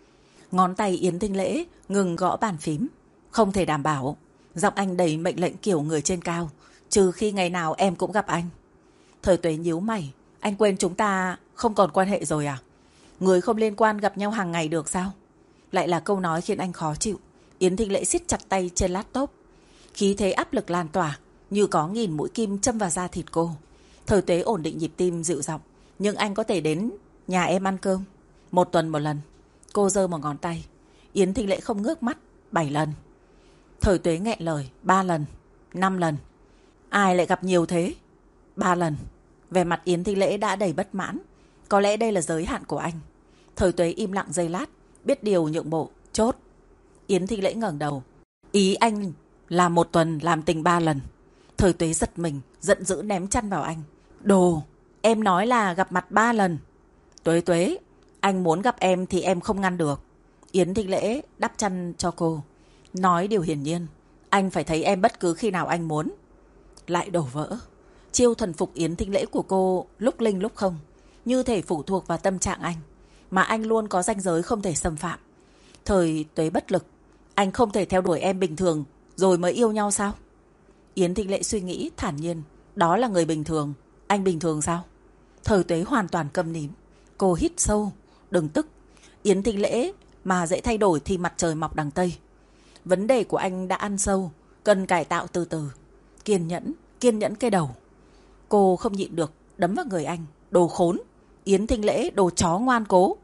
Ngón tay Yến Thinh Lễ ngừng gõ bàn phím. Không thể đảm bảo. Giọng anh đầy mệnh lệnh kiểu người trên cao. Trừ khi ngày nào em cũng gặp anh. Thời Tuế nhíu mày. Anh quên chúng ta không còn quan hệ rồi à? Người không liên quan gặp nhau hàng ngày được sao? Lại là câu nói khiến anh khó chịu. Yến Thinh Lễ siết chặt tay trên laptop. Khí thế áp lực lan tỏa, như có nghìn mũi kim châm vào da thịt cô. Thời Tuế ổn định nhịp tim dịu giọng. Nhưng anh có thể đến nhà em ăn cơm 1 tuần 1 lần. Cô giơ một ngón tay. Yến Thinh Lễ không ngước mắt. 7 lần. Thời Tuế nghẹn lời. 3 lần, 5 lần. Ai lại gặp nhiều thế? 3 lần. Vẻ mặt Yến Thinh Lễ đã đầy bất mãn. Có lẽ đây là giới hạn của anh. Thời Tuế im lặng giây lát, biết điều nhượng bộ. Chốt. Yến Thinh Lễ ngẩng đầu. Ý anh là 1 tuần làm tình 3 lần. Thời Tuế giật mình, giận dữ ném chăn vào anh. Đồ, em nói là gặp mặt 3 lần. Tuế Tuế, anh muốn gặp em thì em không ngăn được. Yến Thinh Lễ đắp chăn cho cô. Nói điều hiển nhiên, anh phải thấy em bất cứ khi nào anh muốn. Lại đổ vỡ. Chiêu thuần phục Yến Thinh Lễ của cô lúc linh lúc không, như thể phụ thuộc vào tâm trạng anh, mà anh luôn có ranh giới không thể xâm phạm. Thời Tuế bất lực. Anh không thể theo đuổi em bình thường rồi mới yêu nhau sao? Yến Thinh Lễ suy nghĩ thản nhiên. Đó là người bình thường. Anh bình thường sao? Thời Tuế hoàn toàn câm nín. Cô hít sâu. Đừng tức. Yến Thinh Lễ mà dễ thay đổi thì mặt trời mọc đằng Tây. Vấn đề của anh đã ăn sâu, cần cải tạo từ từ. Kiên nhẫn cái đầu. Cô không nhịn được, đấm vào người anh. Đồ khốn. Yến Thinh Lễ, đồ chó ngoan cố.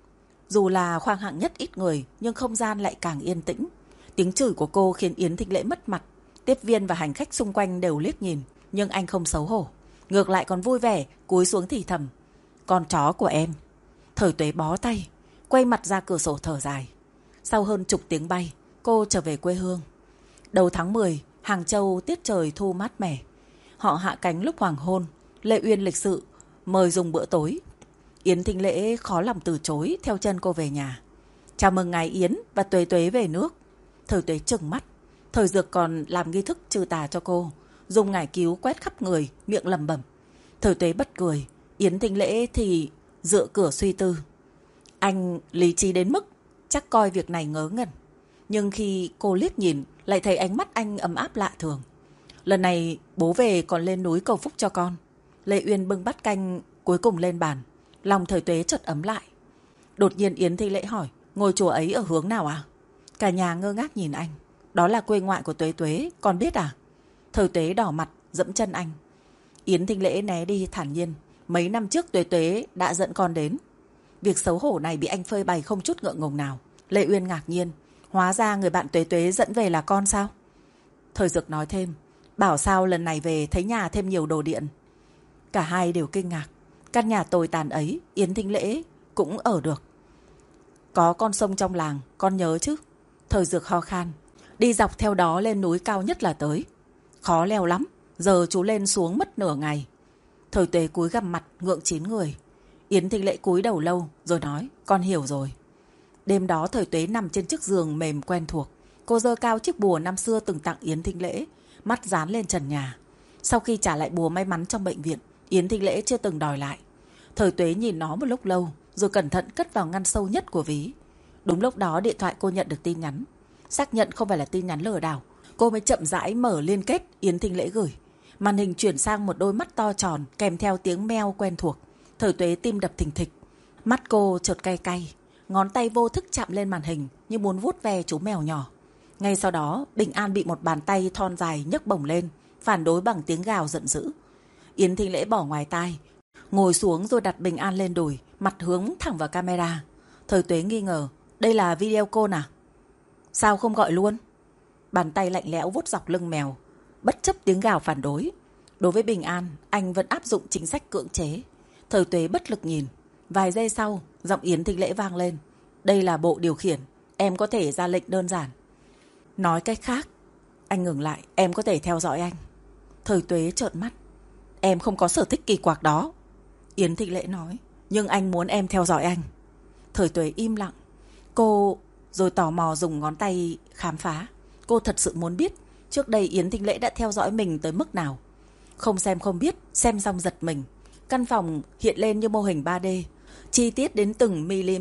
Dù là khoang hạng nhất ít người, nhưng không gian lại càng yên tĩnh. Tiếng chửi của cô khiến Yến Thinh Lễ mất mặt. Tiếp viên và hành khách xung quanh đều liếc nhìn, nhưng anh không xấu hổ. Ngược lại còn vui vẻ, cúi xuống thì thầm. Con chó của em. Thời Tuế bó tay, quay mặt ra cửa sổ thở dài. Sau hơn chục tiếng bay, cô trở về quê hương. Đầu tháng 10, Hàng Châu tiết trời thu mát mẻ. Họ hạ cánh lúc hoàng hôn. Lệ Uyên lịch sự mời dùng bữa tối. Yến Thinh Lễ khó lòng từ chối, theo chân cô về nhà. Chào mừng ngài Yến và Tuế Tuế về nước. Thời Tuế trừng mắt. Thời Dược còn làm nghi thức trừ tà cho cô, dùng ngải cứu quét khắp người, miệng lẩm bẩm. Thời Tuế bật cười. Yến Thinh Lễ thì dựa cửa suy tư. Anh lý trí đến mức chắc coi việc này ngớ ngẩn. Nhưng khi cô liếc nhìn, lại thấy ánh mắt anh ấm áp lạ thường. Lần này bố về còn lên núi cầu phúc cho con. Lệ Uyên bưng bát canh cuối cùng lên bàn. Lòng Thời Tuế chợt ấm lại. Đột nhiên Yến Thinh Lễ hỏi, ngôi chùa ấy ở hướng nào à? Cả nhà ngơ ngác nhìn anh. Đó là quê ngoại của Tuế Tuế, con biết à? Thời Tuế đỏ mặt, dẫm chân anh. Yến Thinh Lễ né đi thản nhiên. Mấy năm trước Tuế Tuế đã dẫn con đến. Việc xấu hổ này bị anh phơi bày không chút ngượng ngùng nào. Lệ Uyên ngạc nhiên. Hóa ra người bạn Tuế Tuế dẫn về là con sao? Thời Dực nói thêm. Bảo sao lần này về thấy nhà thêm nhiều đồ điện. Cả hai đều kinh ngạc. Căn nhà tồi tàn ấy Yến Thinh Lễ cũng ở được. Có con sông trong làng, con nhớ chứ? Thời Dực ho khan. Đi dọc theo đó lên núi cao nhất là tới. Khó leo lắm. Giờ chú lên xuống mất nửa ngày. Thời Tuế cúi gằm mặt ngượng chín người. Yến Thinh Lễ cúi đầu lâu rồi nói, con hiểu rồi. Đêm đó Thời Tuế nằm trên chiếc giường mềm quen thuộc. Cô giơ cao chiếc bùa năm xưa từng tặng Yến Thinh Lễ, mắt dán lên trần nhà. Sau khi trả lại bùa may mắn trong bệnh viện, Yến Thinh Lễ chưa từng đòi lại. Thời Tuế nhìn nó một lúc lâu, rồi cẩn thận cất vào ngăn sâu nhất của ví. Đúng lúc đó điện thoại cô nhận được tin nhắn. Xác nhận không phải là tin nhắn lừa đảo, cô mới chậm rãi mở liên kết Yến Thinh Lễ gửi. Màn hình chuyển sang một đôi mắt to tròn kèm theo tiếng meo quen thuộc. Thời Tuế tim đập thình thịch. Mắt cô chợt cay cay. Ngón tay vô thức chạm lên màn hình như muốn vuốt ve chú mèo nhỏ. Ngay sau đó Bình An bị một bàn tay thon dài nhấc bổng lên, phản đối bằng tiếng gào giận dữ. Yến Thinh Lễ bỏ ngoài tai, ngồi xuống rồi đặt Bình An lên đùi, mặt hướng thẳng vào camera. Thời Tuế nghi ngờ. Đây là video call à? Sao không gọi luôn? Bàn tay lạnh lẽo vuốt dọc lưng mèo, bất chấp tiếng gào phản đối. Đối với Bình An, anh vẫn áp dụng chính sách cưỡng chế. Thời Tuế bất lực nhìn. Vài giây sau, giọng Yến Thinh Lễ vang lên. Đây là bộ điều khiển, em có thể ra lệnh đơn giản. Nói cách khác, anh ngừng lại, em có thể theo dõi anh. Thời Tuế trợn mắt. Em không có sở thích kỳ quặc đó. Yến Thinh Lễ nói. Nhưng anh muốn em theo dõi anh. Thời Tuế im lặng. Cô rồi tò mò dùng ngón tay khám phá. Cô thật sự muốn biết trước đây Yến Thinh Lễ đã theo dõi mình tới mức nào. Không xem không biết, xem xong giật mình. Căn phòng hiện lên như mô hình 3D, chi tiết đến từng mm.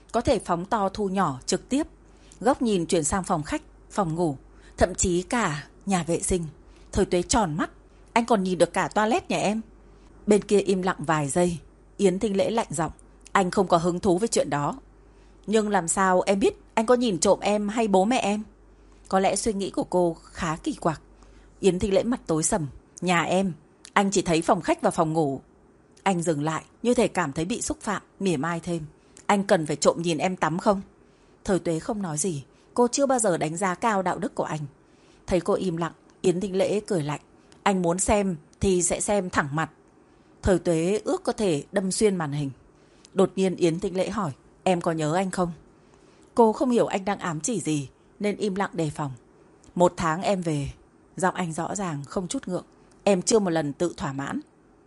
có thể phóng to thu nhỏ trực tiếp. Góc nhìn chuyển sang phòng khách, phòng ngủ, thậm chí cả nhà vệ sinh. Thời Tuế tròn mắt, anh còn nhìn được cả toilet nhà em. Bên kia im lặng vài giây, Yến Thinh Lễ lạnh giọng, anh không có hứng thú với chuyện đó. Nhưng làm sao em biết anh có nhìn trộm em hay bố mẹ em? Có lẽ suy nghĩ của cô khá kỳ quặc. Yến Thinh Lễ mặt tối sầm, nhà em, anh chỉ thấy phòng khách và phòng ngủ. Anh dừng lại, như thể cảm thấy bị xúc phạm, mỉa mai thêm. Anh cần phải trộm nhìn em tắm không? Thời Tuế không nói gì, cô chưa bao giờ đánh giá cao đạo đức của anh. Thấy cô im lặng, Yến Thinh Lễ cười lạnh. Anh muốn xem thì sẽ xem thẳng mặt. Thời Tuế ước có thể đâm xuyên màn hình. Đột nhiên Yến Thinh Lễ hỏi, em có nhớ anh không? Cô không hiểu anh đang ám chỉ gì, nên im lặng đề phòng. 1 tháng em về. Giọng anh rõ ràng, không chút ngượng. Em chưa một lần tự thỏa mãn.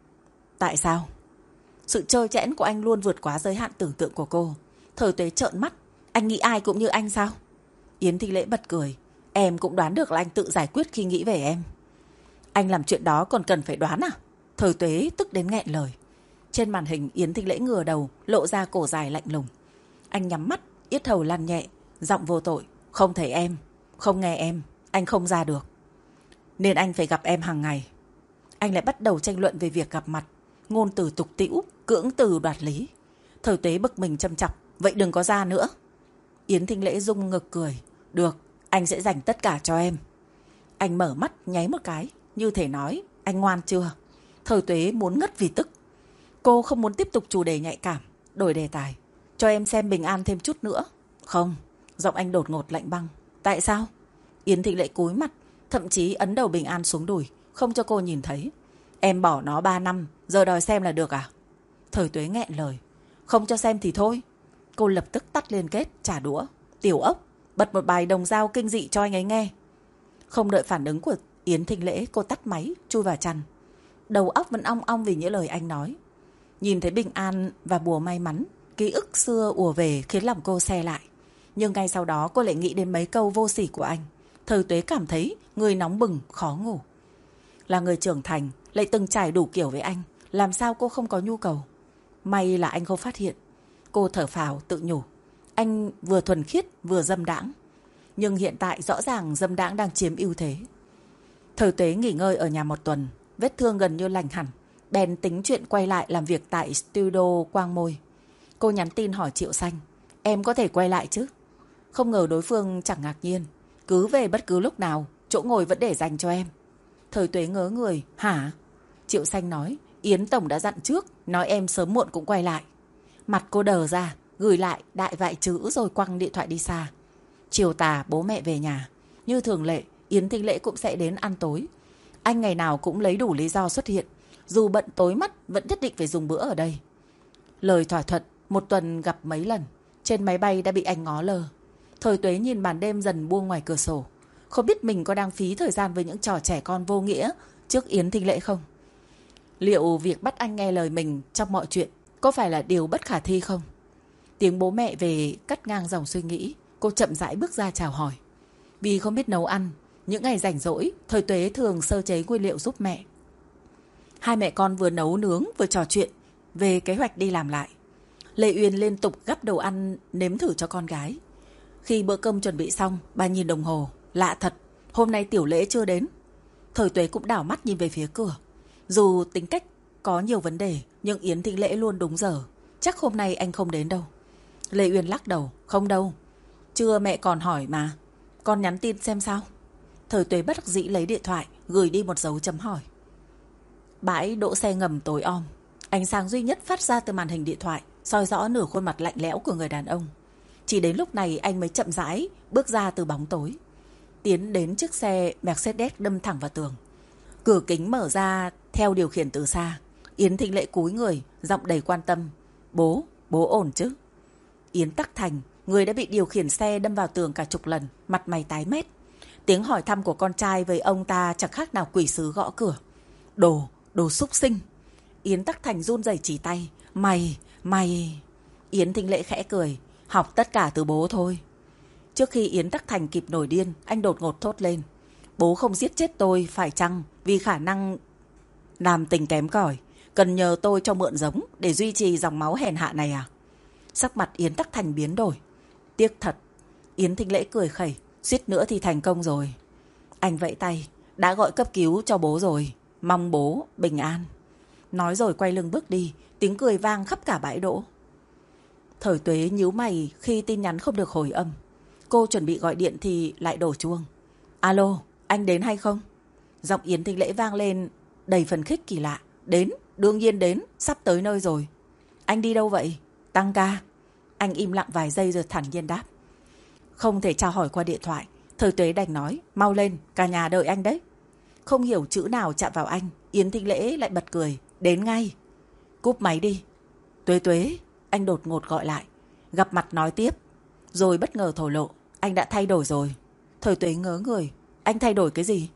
Tại sao? Sự trơ trẽn của anh luôn vượt quá giới hạn tưởng tượng của cô. Thời Tuế trợn mắt. Anh nghĩ ai cũng như anh sao? Yến Thinh Lễ bật cười. Em cũng đoán được là anh tự giải quyết khi nghĩ về em. Anh làm chuyện đó còn cần phải đoán à? Thời Tuế tức đến nghẹn lời. Trên màn hình Yến Thinh Lễ ngửa đầu, lộ ra cổ dài lạnh lùng. Anh nhắm mắt, yết hầu lăn nhẹ, giọng vô tội. Không thấy em, không nghe em, anh không ra được. Nên anh phải gặp em hàng ngày. Anh lại bắt đầu tranh luận về việc gặp mặt. Ngôn từ tục tĩu, cưỡng từ đoạt lý. Thời Tuế bực mình châm chọc. Vậy đừng có ra nữa. Yến Thinh Lễ rung ngực cười. Được, anh sẽ dành tất cả cho em. Anh mở mắt nháy một cái, như thể nói, anh ngoan chưa? Thời Tuế muốn ngất vì tức. Cô không muốn tiếp tục chủ đề nhạy cảm, đổi đề tài. Cho em xem Bình An thêm chút nữa. Không, giọng anh đột ngột lạnh băng. Tại sao? Yến Thinh Lễ cúi mặt, thậm chí ấn đầu Bình An xuống đùi, không cho cô nhìn thấy. Em bỏ nó 3 năm, giờ đòi xem là được à? Thời Tuế nghẹn lời. Không cho xem thì thôi. Cô lập tức tắt liên kết, trả đũa. Tiểu ốc, bật một bài Đồng Dao kinh dị cho anh ấy nghe. Không đợi phản ứng của Yến Thinh Lễ, cô tắt máy, chui vào chăn. Đầu óc vẫn ong ong vì những lời anh nói. Nhìn thấy Bình An và bùa may mắn, ký ức xưa ùa về khiến lòng cô se lại. Nhưng ngay sau đó cô lại nghĩ đến mấy câu vô sỉ của anh. Thời Tuế cảm thấy người nóng bừng, khó ngủ. Là người trưởng thành, lại từng trải đủ kiểu với anh, làm sao cô không có nhu cầu? May là anh không phát hiện. Cô thở phào tự nhủ. Anh vừa thuần khiết vừa dâm đãng. Nhưng hiện tại rõ ràng dâm đãng đang chiếm ưu thế. Thời Tuế nghỉ ngơi ở nhà 1 tuần, vết thương gần như lành hẳn. Bèn tính chuyện quay lại làm việc tại studio Quang Môi. Cô nhắn tin hỏi Triệu Xanh. Em có thể quay lại chứ? Không ngờ đối phương chẳng ngạc nhiên. Cứ về bất cứ lúc nào, chỗ ngồi vẫn để dành cho em. Thời Tuế ngớ người. Hả? Triệu Xanh nói. Yến Tổng đã dặn trước, nói em sớm muộn cũng quay lại. Mặt cô đờ ra, gửi lại đại vại chữ rồi quăng điện thoại đi xa. Chiều tà bố mẹ về nhà. Như thường lệ, Yến Thinh Lễ cũng sẽ đến ăn tối. Anh ngày nào cũng lấy đủ lý do xuất hiện. Dù bận tối mắt vẫn nhất định phải dùng bữa ở đây. Lời thỏa thuận 1 tuần gặp mấy lần. Trên máy bay đã bị anh ngó lơ. Thời Tuế nhìn màn đêm dần buông ngoài cửa sổ. Không biết mình có đang phí thời gian với những trò trẻ con vô nghĩa trước Yến Thinh Lễ không? Liệu việc bắt anh nghe lời mình trong mọi chuyện có phải là điều bất khả thi không? Tiếng bố mẹ về cắt ngang dòng suy nghĩ. Cô chậm rãi bước ra chào hỏi. Vì không biết nấu ăn, những ngày rảnh rỗi, Thời Tuế thường sơ chế nguyên liệu giúp mẹ. Hai mẹ con vừa nấu nướng vừa trò chuyện về kế hoạch đi làm lại. Lệ Uyên liên tục gắp đồ ăn nếm thử cho con gái. Khi bữa cơm chuẩn bị xong, bà nhìn đồng hồ. Lạ thật, hôm nay Tiểu Lễ chưa đến. Thời Tuế cũng đảo mắt nhìn về phía cửa. Dù tính cách có nhiều vấn đề, nhưng Yến Thinh Lễ luôn đúng giờ. Chắc hôm nay anh không đến đâu. Lệ Uyên lắc đầu. Không đâu. Trưa mẹ còn hỏi mà. Con nhắn tin xem sao. Thời Tuế bất đắc dĩ lấy điện thoại, gửi đi một dấu chấm hỏi. Bãi đỗ xe ngầm tối om. Ánh sáng duy nhất phát ra từ màn hình điện thoại soi rõ nửa khuôn mặt lạnh lẽo của người đàn ông. Chỉ đến lúc này anh mới chậm rãi bước ra từ bóng tối, tiến đến chiếc xe Mercedes đâm thẳng vào tường. Cửa kính mở ra theo điều khiển từ xa. Yến Thinh Lễ cúi người, giọng đầy quan tâm. Bố ổn chứ? Yến Tắc Thành, người đã bị điều khiển xe đâm vào tường cả chục lần, mặt mày tái mét. Tiếng hỏi thăm của con trai với ông ta chẳng khác nào quỷ sứ gõ cửa. Đồ xúc sinh. Yến Tắc Thành run rẩy chỉ tay. Mày. Yến Thinh Lễ khẽ cười. Học tất cả từ bố thôi. Trước khi Yến Tắc Thành kịp nổi điên, anh đột ngột thốt lên. Bố không giết chết tôi, phải chăng vì khả năng làm tình kém cỏi, cần nhờ tôi cho mượn giống để duy trì dòng máu hèn hạ này à? Sắc mặt Yến Tắc Thành biến đổi. Tiếc thật. Yến Thính Lễ cười khẩy. Suýt nữa thì thành công rồi. Anh vẫy tay. Đã gọi cấp cứu cho bố rồi. Mong bố bình an. Nói rồi quay lưng bước đi. Tiếng cười vang khắp cả bãi đỗ. Thời Tuế nhíu mày khi tin nhắn không được hồi âm. Cô chuẩn bị gọi điện thì lại đổ chuông. Alo, anh đến hay không? Giọng Yến Thính Lễ vang lên đầy phấn khích kỳ lạ. Đến, đương nhiên đến, sắp tới nơi rồi. Anh đi đâu vậy? Tăng ca. Anh im lặng vài giây rồi thản nhiên đáp. Không thể chào hỏi qua điện thoại. Thời Tuế đành nói, mau lên, cả nhà đợi anh đấy. Không hiểu chữ nào chạm vào anh, Yến Thính Lễ lại bật cười. Đến ngay. Cúp máy đi. Tuế Tuế, anh đột ngột gọi lại. Gặp mặt nói tiếp. Rồi bất ngờ thổ lộ, anh đã thay đổi rồi. Thời Tuế ngớ người. Anh thay đổi cái gì?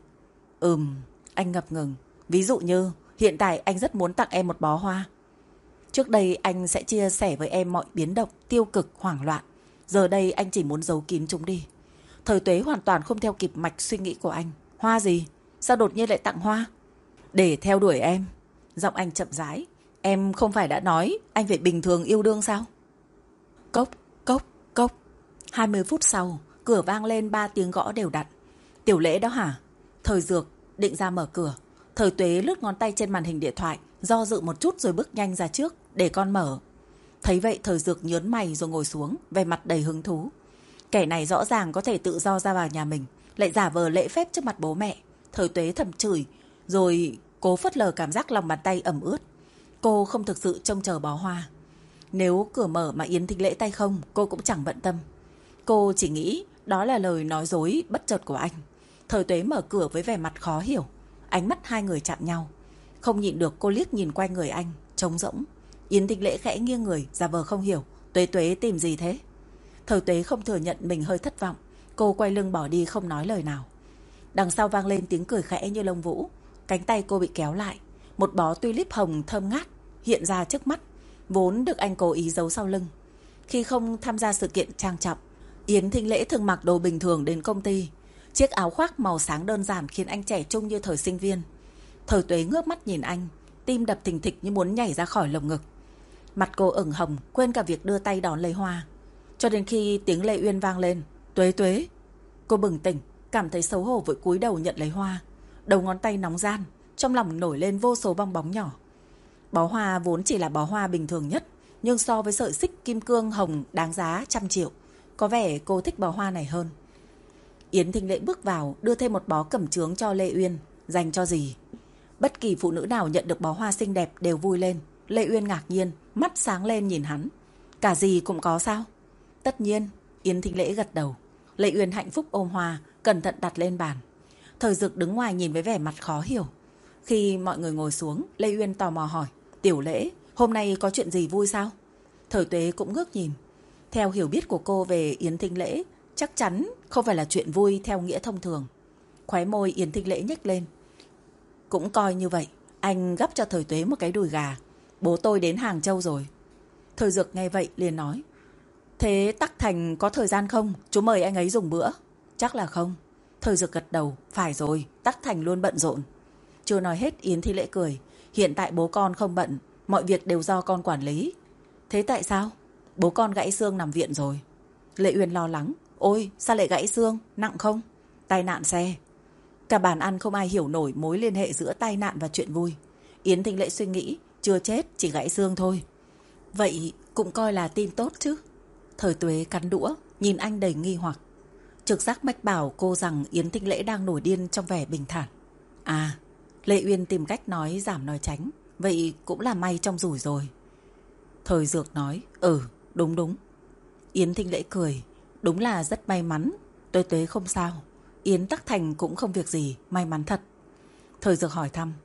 Anh ngập ngừng. Ví dụ như hiện tại anh rất muốn tặng em một bó hoa. Trước đây anh sẽ chia sẻ với em mọi biến động, tiêu cực, hoảng loạn. Giờ đây anh chỉ muốn giấu kín chúng đi. Thời Tuế hoàn toàn không theo kịp mạch suy nghĩ của anh. Hoa gì? Sao đột nhiên lại tặng hoa? Để theo đuổi em. Giọng anh chậm rãi. Em không phải đã nói anh phải bình thường yêu đương sao? Cốc, cốc, cốc. 20 phút sau, cửa vang lên 3 tiếng gõ đều đặn. Tiểu Lễ đó hả? Thời Dược định ra mở cửa. Thời Tuế lướt ngón tay trên màn hình điện thoại, do dự một chút rồi bước nhanh ra trước, để con mở. Thấy vậy Thời Dược nhớn mày rồi ngồi xuống, vẻ mặt đầy hứng thú. Kẻ này rõ ràng có thể tự do ra vào nhà mình, lại giả vờ lễ phép trước mặt bố mẹ. Thời Tuế thầm chửi, rồi cố phớt lờ cảm giác lòng bàn tay ẩm ướt. Cô không thực sự trông chờ bó hoa. Nếu cửa mở mà Yến Thính Lễ tay không, cô cũng chẳng bận tâm. Cô chỉ nghĩ đó là lời nói dối bất chợt của anh. Thời Tuế mở cửa với vẻ mặt khó hiểu. Ánh mắt hai người chạm nhau. Không nhịn được cô liếc nhìn quanh người anh, trống rỗng. Yến Thính Lễ khẽ nghiêng người, giả vờ không hiểu. Tuế Tuế tìm gì thế? Thời Tuế không thừa nhận mình hơi thất vọng. Cô quay lưng bỏ đi không nói lời nào. Đằng sau vang lên tiếng cười khẽ như lông vũ. Cánh tay cô bị kéo lại. Một bó tulip hồng thơm ngát hiện ra trước mắt, vốn được anh cố ý giấu sau lưng. Khi không tham gia sự kiện trang trọng, Yến Thính Lễ thường mặc đồ bình thường đến công ty. Chiếc áo khoác màu sáng đơn giản khiến anh trẻ trung như thời sinh viên. Thời Tuế ngước mắt nhìn anh, tim đập thình thịch như muốn nhảy ra khỏi lồng ngực. Mặt cô ửng hồng, quên cả việc đưa tay đón lấy hoa. Cho đến khi tiếng Lệ Uyên vang lên, Tuế Tuế. Cô bừng tỉnh, cảm thấy xấu hổ vội cúi đầu nhận lấy hoa. Đầu ngón tay nóng ran, trong lòng nổi lên vô số bong bóng nhỏ. Bó hoa vốn chỉ là bó hoa bình thường nhất, nhưng so với sợi xích kim cương hồng đáng giá trăm triệu, có vẻ cô thích bó hoa này hơn. Yến Thính Lễ bước vào, đưa thêm một bó cẩm chướng cho Lệ Uyên. Dành cho gì? Bất kỳ phụ nữ nào nhận được bó hoa xinh đẹp đều vui lên. Lệ Uyên ngạc nhiên, mắt sáng lên nhìn hắn. Cả gì cũng có sao? Tất nhiên. Yến Thính Lễ gật đầu. Lệ Uyên hạnh phúc ôm hoa, cẩn thận đặt lên bàn. Thời Dực đứng ngoài nhìn với vẻ mặt khó hiểu. Khi mọi người ngồi xuống, Lệ Uyên tò mò hỏi. Tiểu Lễ, hôm nay có chuyện gì vui sao? Thời Tuế cũng ngước nhìn. Theo hiểu biết của cô về Yến Thính Lễ, chắc chắn không phải là chuyện vui theo nghĩa thông thường. Khóe môi Yến Thính Lễ nhếch lên. Cũng coi như vậy. Anh gắp cho Thời Tuế một cái đùi gà. Bố tôi đến Hàng Châu rồi. Thời Dược nghe vậy liền nói. Thế Tắc Thành có thời gian không? Chú mời anh ấy dùng bữa. Chắc là không. Thời Dược gật đầu. Phải rồi, Tắc Thành luôn bận rộn. Chưa nói hết Yến Thính Lễ cười. Hiện tại bố con không bận, mọi việc đều do con quản lý. Thế tại sao? Bố con gãy xương nằm viện rồi. Lệ Uyên lo lắng. Ôi, sao lại gãy xương? Nặng không? Tai nạn xe. Cả bàn ăn không ai hiểu nổi mối liên hệ giữa tai nạn và chuyện vui. Yến Thính Lễ suy nghĩ. Chưa chết, chỉ gãy xương thôi. Vậy cũng coi là tin tốt chứ. Thời Tuế cắn đũa, nhìn anh đầy nghi hoặc. Trực giác mách bảo cô rằng Yến Thính Lễ đang nổi điên trong vẻ bình thản. À, Lệ Uyên tìm cách nói giảm nói tránh. Vậy cũng là may trong rủi rồi. Thời Dược nói. Đúng. Yến Thính Lễ cười. Đúng là rất may mắn. Tuế Tuế không sao. Yến Tắc Thành cũng không việc gì. May mắn thật. Thời Dược hỏi thăm.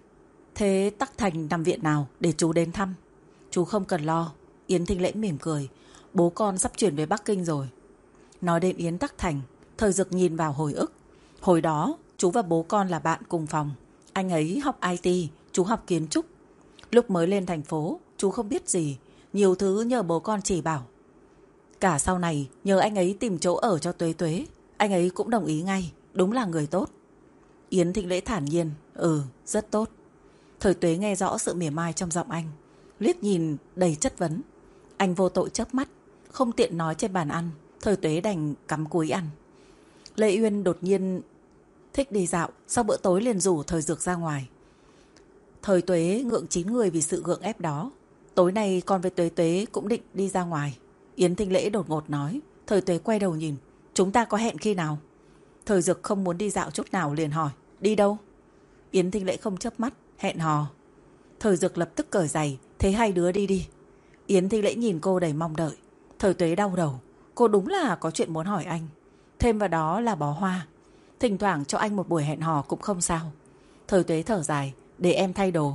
Thế Tắc Thành nằm viện nào để chú đến thăm? Chú không cần lo. Yến Thính Lễ mỉm cười. Bố con sắp chuyển về Bắc Kinh rồi. Nói đến Yến Tắc Thành, Thời Dược nhìn vào hồi ức. Hồi đó chú và bố con là bạn cùng phòng. Anh ấy học IT, chú học kiến trúc. Lúc mới lên thành phố, chú không biết gì. Nhiều thứ nhờ bố con chỉ bảo. Cả sau này nhờ anh ấy tìm chỗ ở cho Tuế Tuế. Anh ấy cũng đồng ý ngay. Đúng là người tốt. Yến Thính Lễ thản nhiên. Rất tốt. Thời Tuế nghe rõ sự mỉa mai trong giọng anh. Liếc nhìn đầy chất vấn. Anh vô tội chớp mắt, không tiện nói trên bàn ăn, Thời Tuế đành cắm cúi ăn. Lê Uyên đột nhiên thích đi dạo, sau bữa tối liền rủ Thời Dược ra ngoài. Thời Tuế ngượng 9 người vì sự gượng ép đó. Tối nay con với Tuế Tuế cũng định đi ra ngoài. Yến Thinh Lễ đột ngột nói. Thời Tuế quay đầu nhìn. Chúng ta có hẹn khi nào? Thời Dược không muốn đi dạo chút nào liền hỏi. Đi đâu? Yến Thinh Lễ không chớp mắt. Hẹn hò. Thời Dược lập tức cởi giày. Thế hai đứa đi đi. Yến Thinh Lễ nhìn cô đầy mong đợi. Thời Tuế đau đầu. Cô đúng là có chuyện muốn hỏi anh. Thêm vào đó là bó hoa. Thỉnh thoảng cho anh một buổi hẹn hò cũng không sao. Thời Tuế thở dài. Để em thay đồ.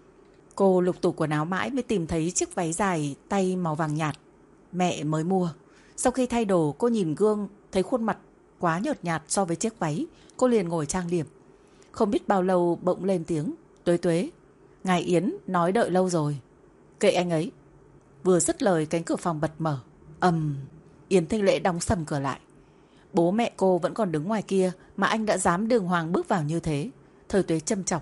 Cô lục tủ quần áo mãi mới tìm thấy chiếc váy dài tay màu vàng nhạt mẹ mới mua. Sau khi thay đồ, cô nhìn gương thấy khuôn mặt quá nhợt nhạt so với chiếc váy. Cô liền ngồi trang điểm. Không biết bao lâu bỗng lên tiếng. Tuế Tuế, ngài Yến nói đợi lâu rồi. Kệ anh ấy. Vừa dứt lời cánh cửa phòng bật mở. Yến Thinh Lễ đóng sầm cửa lại. Bố mẹ cô vẫn còn đứng ngoài kia mà anh đã dám đường hoàng bước vào như thế. Thời Tuế châm chọc.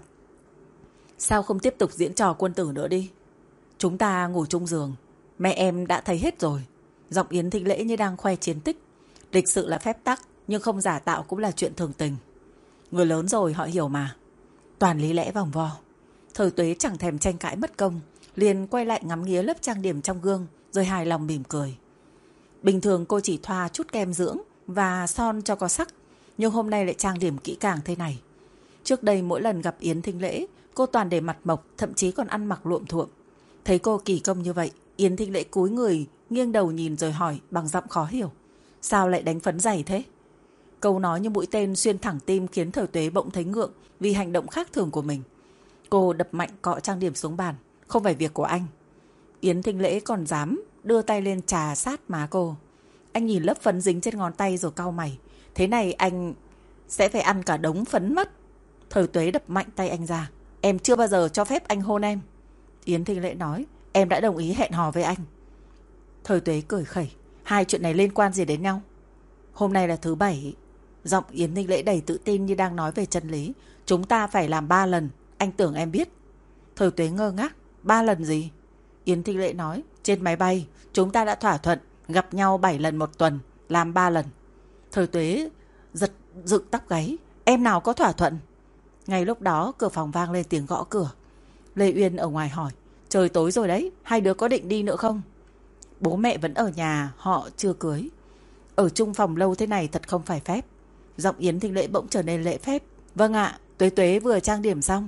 Sao không tiếp tục diễn trò quân tử nữa đi? Chúng ta ngủ chung giường. Mẹ em đã thấy hết rồi. Giọng Yến Thinh Lễ như đang khoe chiến tích. Lịch sự là phép tắc, nhưng không giả tạo cũng là chuyện thường tình. Người lớn rồi họ hiểu mà. Toàn lý lẽ vòng vo. Thời Tuế chẳng thèm tranh cãi mất công, liền quay lại ngắm nghía lớp trang điểm trong gương, rồi hài lòng mỉm cười. Bình thường cô chỉ thoa chút kem dưỡng và son cho có sắc, nhưng hôm nay lại trang điểm kỹ càng thế này. Trước đây mỗi lần gặp Yến Thinh Lễ, cô toàn để mặt mộc, thậm chí còn ăn mặc luộm thuộm. Thấy cô kỳ công như vậy, Yến Thinh Lễ cúi người, nghiêng đầu nhìn rồi hỏi bằng giọng khó hiểu. Sao lại đánh phấn dày thế? Câu nói như mũi tên xuyên thẳng tim khiến Thời Tuế bỗng thấy ngượng vì hành động khác thường của mình. Cô đập mạnh cọ trang điểm xuống bàn. Không phải việc của anh. Yến Thinh Lễ còn dám đưa tay lên chà sát má cô. Anh nhìn lớp phấn dính trên ngón tay rồi cau mày. Thế này anh sẽ phải ăn cả đống phấn mất. Thời Tuế đập mạnh tay anh ra. Em chưa bao giờ cho phép anh hôn em. Yến Thinh Lễ nói. Em đã đồng ý hẹn hò với anh. Thời Tuế cười khẩy. Hai chuyện này liên quan gì đến nhau? Hôm nay là thứ bảy. Giọng Yến Thinh Lễ đầy tự tin như đang nói về chân lý. Chúng ta phải làm 3 lần. Anh tưởng em biết. Thời Tuế ngơ ngác. 3 lần gì? Yến Thinh Lễ nói. Trên máy bay chúng ta đã thỏa thuận gặp nhau 7 lần một tuần, làm 3 lần. Thời Tuế giật dựng tóc gáy. Em nào có thỏa thuận? Ngay lúc đó cửa phòng vang lên tiếng gõ cửa. Lê Uyên ở ngoài hỏi. Trời tối rồi đấy, hai đứa có định đi nữa không? Bố mẹ vẫn ở nhà, họ chưa cưới. Ở chung phòng lâu thế này thật không phải phép. Giọng Yến Thinh Lễ bỗng trở nên lễ phép. Vâng ạ, Tuế Tuế vừa trang điểm xong.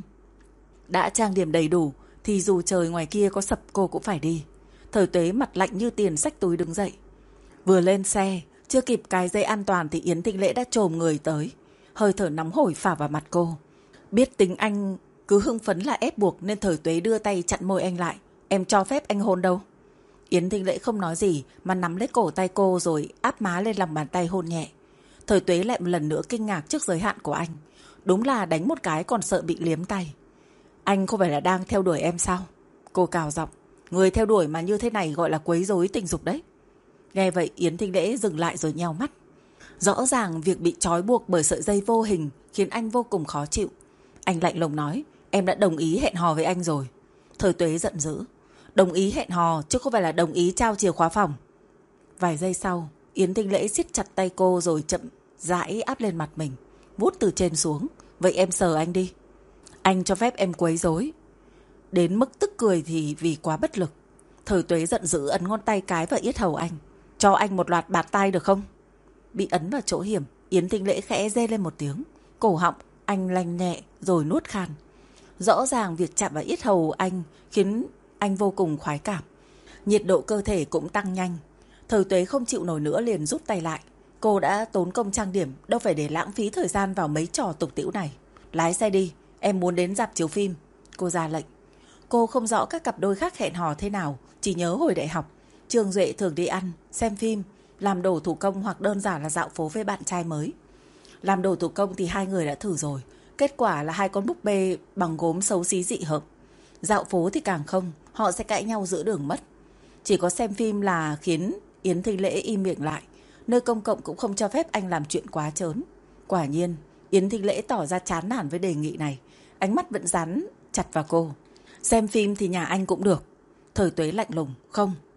Đã trang điểm đầy đủ thì dù trời ngoài kia có sập cô cũng phải đi. Thời Tuế mặt lạnh như tiền xách túi đứng dậy. Vừa lên xe, chưa kịp cài dây an toàn thì Yến Thinh Lễ đã chồm người tới. Hơi thở nóng hổi phả vào mặt cô. Biết tính anh cứ hưng phấn là ép buộc nên Thời Tuế đưa tay chặn môi anh lại. Em cho phép anh hôn đâu? Yến Thinh Lễ không nói gì mà nắm lấy cổ tay cô rồi áp má lên lòng bàn tay hôn nhẹ. Thời Tuế lại một lần nữa kinh ngạc trước giới hạn của anh. Đúng là đánh một cái còn sợ bị liếm tay. Anh không phải là đang theo đuổi em sao? Cô cào giọng. Người theo đuổi mà như thế này gọi là quấy rối tình dục đấy. Nghe vậy Yến Thinh Lễ dừng lại rồi nheo mắt. Rõ ràng việc bị trói buộc bởi sợi dây vô hình khiến anh vô cùng khó chịu. Anh lạnh lùng nói. Em đã đồng ý hẹn hò với anh rồi. Thời Tuế giận dữ. Đồng ý hẹn hò chứ không phải là đồng ý trao chìa khóa phòng. Vài giây sau Yến Thinh Lễ siết chặt tay cô rồi chậm rãi áp lên mặt mình, vuốt từ trên xuống. Vậy em sờ anh đi. Anh cho phép em quấy rối. Đến mức tức cười thì vì quá bất lực. Thời Tuế giận dữ ấn ngón tay cái vào yết hầu anh. Cho anh một loạt bạt tai được không? Bị ấn vào chỗ hiểm, Yến Thinh Lễ khẽ rên lên một tiếng. Cổ họng anh lanh nhẹ rồi nuốt khan. Rõ ràng việc chạm vào yết hầu anh khiến anh vô cùng khoái cảm. Nhiệt độ cơ thể cũng tăng nhanh. Thời Tuế không chịu nổi nữa liền rút tay lại. Cô đã tốn công trang điểm, đâu phải để lãng phí thời gian vào mấy trò tục tĩu này. Lái xe đi, em muốn đến rạp chiếu phim. Cô ra lệnh. Cô không rõ các cặp đôi khác hẹn hò thế nào, chỉ nhớ hồi đại học Trường Duệ thường đi ăn, xem phim, làm đồ thủ công hoặc đơn giản là dạo phố với bạn trai mới. Làm đồ thủ công thì hai người đã thử rồi. Kết quả là hai con búp bê bằng gốm xấu xí dị hợp. Dạo phố thì càng không, họ sẽ cãi nhau giữa đường mất. Chỉ có xem phim là khiến Yến Thinh Lễ im miệng lại. Nơi công cộng cũng không cho phép anh làm chuyện quá trớn. Quả nhiên, Yến Thinh Lễ tỏ ra chán nản với đề nghị này. Ánh mắt vẫn dán chặt vào cô. Xem phim thì nhà anh cũng được. Thời Tuế lạnh lùng. Không.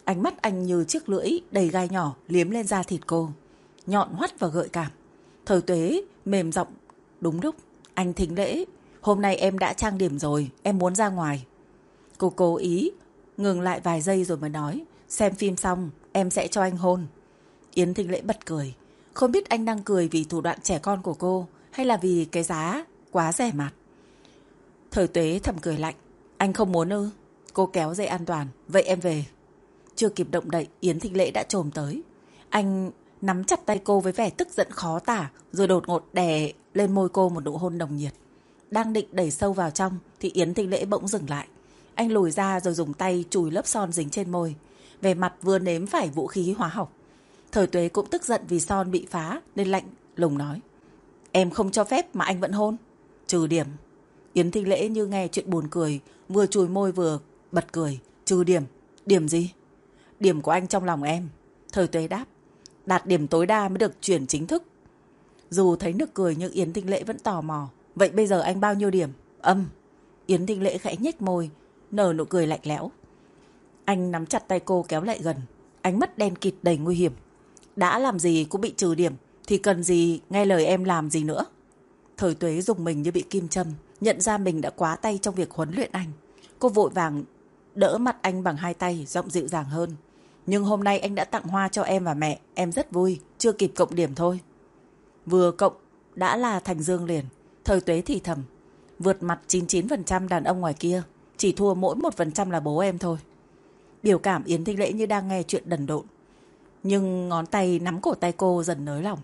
Ánh mắt anh như chiếc lưỡi đầy gai nhỏ liếm lên da thịt cô, nhọn hoắt và gợi cảm. Thời Tuế mềm giọng đúng lúc. Anh Thính Lễ, hôm nay em đã trang điểm rồi, em muốn ra ngoài. Cô cố ý ngừng lại vài giây rồi mới nói, xem phim xong em sẽ cho anh hôn. Yến Thính Lễ bật cười. Không biết anh đang cười vì thủ đoạn trẻ con của cô hay là vì cái giá quá rẻ mạt. Thời Tuế thầm cười lạnh. Anh không muốn ư? Cô kéo dây an toàn. Vậy em về. Chưa kịp động đậy, Yến Thính Lễ đã chồm tới. Anh nắm chặt tay cô với vẻ tức giận khó tả, rồi đột ngột đè lên môi cô một nụ hôn nồng nhiệt. Đang định đẩy sâu vào trong thì Yến Thính Lễ bỗng dừng lại. Anh lùi ra rồi dùng tay chùi lớp son dính trên môi, vẻ mặt vừa nếm phải vũ khí hóa học. Thời Tuế cũng tức giận vì son bị phá nên lạnh lùng nói. Em không cho phép mà anh vẫn hôn. Trừ điểm. Yến Thính Lễ như nghe chuyện buồn cười, vừa chùi môi vừa bật cười. Trừ điểm. Điểm gì? Điểm của anh trong lòng em. Thời Tuế đáp. Đạt điểm tối đa mới được chuyển chính thức. Dù thấy nực cười nhưng Yến Thính Lễ vẫn tò mò. Vậy bây giờ anh bao nhiêu điểm? Âm. Yến Thính Lễ khẽ nhếch môi, nở nụ cười lạnh lẽo. Anh nắm chặt tay cô kéo lại gần, ánh mắt đen kịt đầy nguy hiểm. Đã làm gì cũng bị trừ điểm thì cần gì nghe lời em làm gì nữa. Thời Tuế dùng mình như bị kim châm, nhận ra mình đã quá tay trong việc huấn luyện anh. Cô vội vàng đỡ mặt anh bằng hai tay, giọng dịu dàng hơn. Nhưng hôm nay anh đã tặng hoa cho em và mẹ, em rất vui, chưa kịp cộng điểm thôi. Vừa cộng đã là thành dương liền. Thời Tuế thì thầm. Vượt mặt 99% đàn ông ngoài kia, chỉ thua mỗi 1% là bố em thôi. Biểu cảm Yến Thính Lễ như đang nghe chuyện đần độn. Nhưng ngón tay nắm cổ tay cô dần nới lỏng.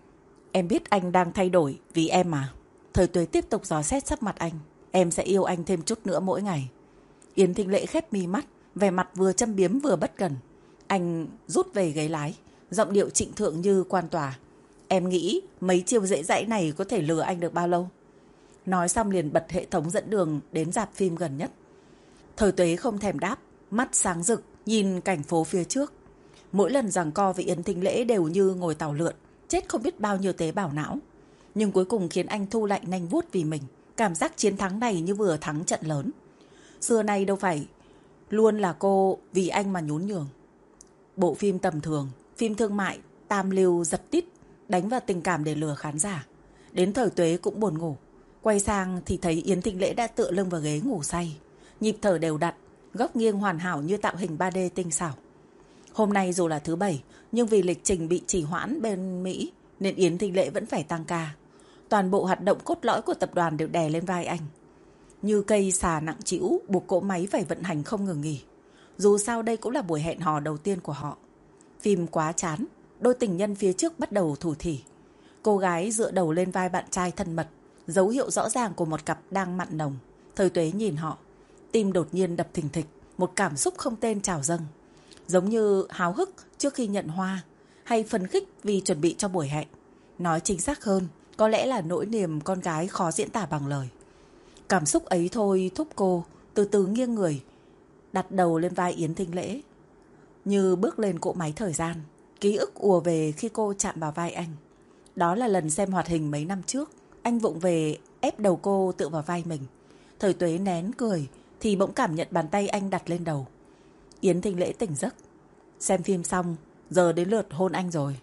Em biết anh đang thay đổi vì em mà. Thời Tuế tiếp tục dò xét sắc mặt anh. Em sẽ yêu anh thêm chút nữa mỗi ngày. Yến Thính Lễ khép mi mắt, vẻ mặt vừa châm biếm vừa bất cần. Anh rút về ghế lái, giọng điệu trịnh thượng như quan tòa. Em nghĩ mấy chiêu dễ dãi này có thể lừa anh được bao lâu? Nói xong liền bật hệ thống dẫn đường đến rạp phim gần nhất. Thời Tuế không thèm đáp, mắt sáng rực, nhìn cảnh phố phía trước. Mỗi lần giằng co với Yến Thính Lễ đều như ngồi tàu lượn, chết không biết bao nhiêu tế bào não. Nhưng cuối cùng khiến anh thu lại nanh vuốt vì mình. Cảm giác chiến thắng này như vừa thắng trận lớn. Xưa nay đâu phải luôn là cô vì anh mà nhún nhường. Bộ phim tầm thường, phim thương mại, tam lưu giật tít, đánh vào tình cảm để lừa khán giả. Đến Thời Tuế cũng buồn ngủ. Quay sang thì thấy Yến Thính Lễ đã tựa lưng vào ghế ngủ say. Nhịp thở đều đặn, góc nghiêng hoàn hảo như tạo hình 3D tinh xảo. Hôm nay dù là thứ Bảy, nhưng vì lịch trình bị trì hoãn bên Mỹ nên Yến Thính Lễ vẫn phải tăng ca. Toàn bộ hoạt động cốt lõi của tập đoàn đều đè lên vai anh. Như cây xà nặng trĩu buộc cỗ máy phải vận hành không ngừng nghỉ. Dù sao đây cũng là buổi hẹn hò đầu tiên của họ. Phim quá chán, đôi tình nhân phía trước bắt đầu thủ thỉ. Cô gái dựa đầu lên vai bạn trai thân mật, dấu hiệu rõ ràng của một cặp đang mặn nồng. Thời Tuế nhìn họ, tim đột nhiên đập thình thịch, một cảm xúc không tên trào dâng. Giống như háo hức trước khi nhận hoa, hay phấn khích vì chuẩn bị cho buổi hẹn. Nói chính xác hơn, có lẽ là nỗi niềm con gái khó diễn tả bằng lời. Cảm xúc ấy thôi thúc cô từ từ nghiêng người, đặt đầu lên vai Yến Thính Lễ. Như bước lên cỗ máy thời gian, ký ức ùa về khi cô chạm vào vai anh. Đó là lần xem hoạt hình mấy năm trước, anh vụng về ép đầu cô tựa vào vai mình. Thời Tuế nén cười thì bỗng cảm nhận bàn tay anh đặt lên đầu. Yến Thính Lễ tỉnh giấc. Xem phim xong, giờ đến lượt hôn anh rồi.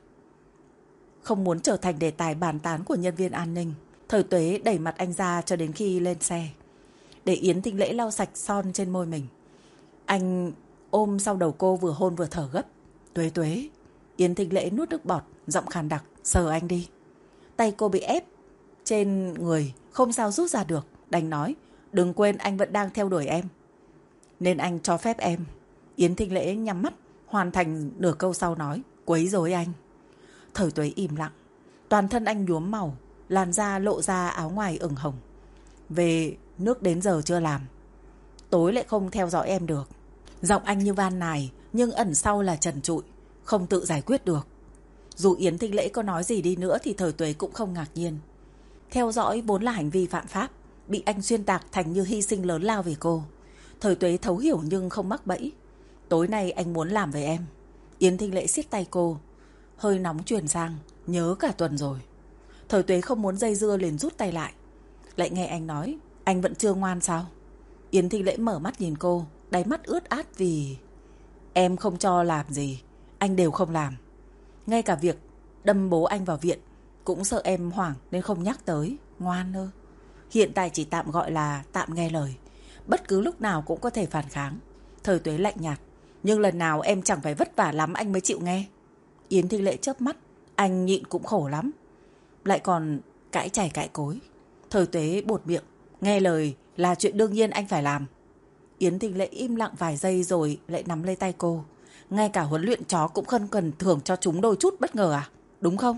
Không muốn trở thành đề tài bàn tán của nhân viên an ninh, Thời Tuế đẩy mặt anh ra cho đến khi lên xe, để Yến Thính Lễ lau sạch son trên môi mình. Anh ôm sau đầu cô vừa hôn vừa thở gấp. Tuế Tuế. Yến Thính Lễ nuốt nước bọt, giọng khàn đặc. Sờ anh đi. Tay cô bị ép trên người, không sao rút ra được. Đành nói, đừng quên anh vẫn đang theo đuổi em, nên anh cho phép em. Yến Thính Lễ nhắm mắt, hoàn thành nửa câu sau nói, quấy rối anh. Thời Tuế im lặng. Toàn thân anh nhuốm màu, làn da lộ ra áo ngoài ửng hồng. Về nước đến giờ chưa làm, tối lại không theo dõi em được. Giọng anh như van nài, nhưng ẩn sau là trần trụi, không tự giải quyết được. Dù Yến Thính Lễ có nói gì đi nữa thì Thời Tuế cũng không ngạc nhiên. Theo dõi vốn là hành vi phạm pháp, bị anh xuyên tạc thành như hy sinh lớn lao vì cô. Thời Tuế thấu hiểu nhưng không mắc bẫy. Tối nay anh muốn làm với em. Yến Thính Lễ siết tay cô, hơi nóng truyền sang, nhớ cả tuần rồi. Thời Tuế không muốn dây dưa liền rút tay lại. Lại nghe anh nói, anh vẫn chưa ngoan sao? Yến Thính Lễ mở mắt nhìn cô, đáy mắt ướt át vì Em không cho làm gì, anh đều không làm. Ngay cả việc đâm bố anh vào viện cũng sợ em hoảng nên không nhắc tới. Ngoan ơ. Hiện tại chỉ tạm gọi là tạm nghe lời. Bất cứ lúc nào cũng có thể phản kháng. Thời Tuế lạnh nhạt. Nhưng lần nào em chẳng phải vất vả lắm anh mới chịu nghe. Yến Thanh Lễ chớp mắt. Anh nhịn cũng khổ lắm. Lại còn cãi chảy cãi cối. Thời Tuế buột miệng. Nghe lời là chuyện đương nhiên anh phải làm. Yến Thanh Lễ im lặng vài giây rồi lại nắm lấy tay cô. Ngay cả huấn luyện chó cũng không cần thưởng cho chúng đôi chút bất ngờ à? Đúng không?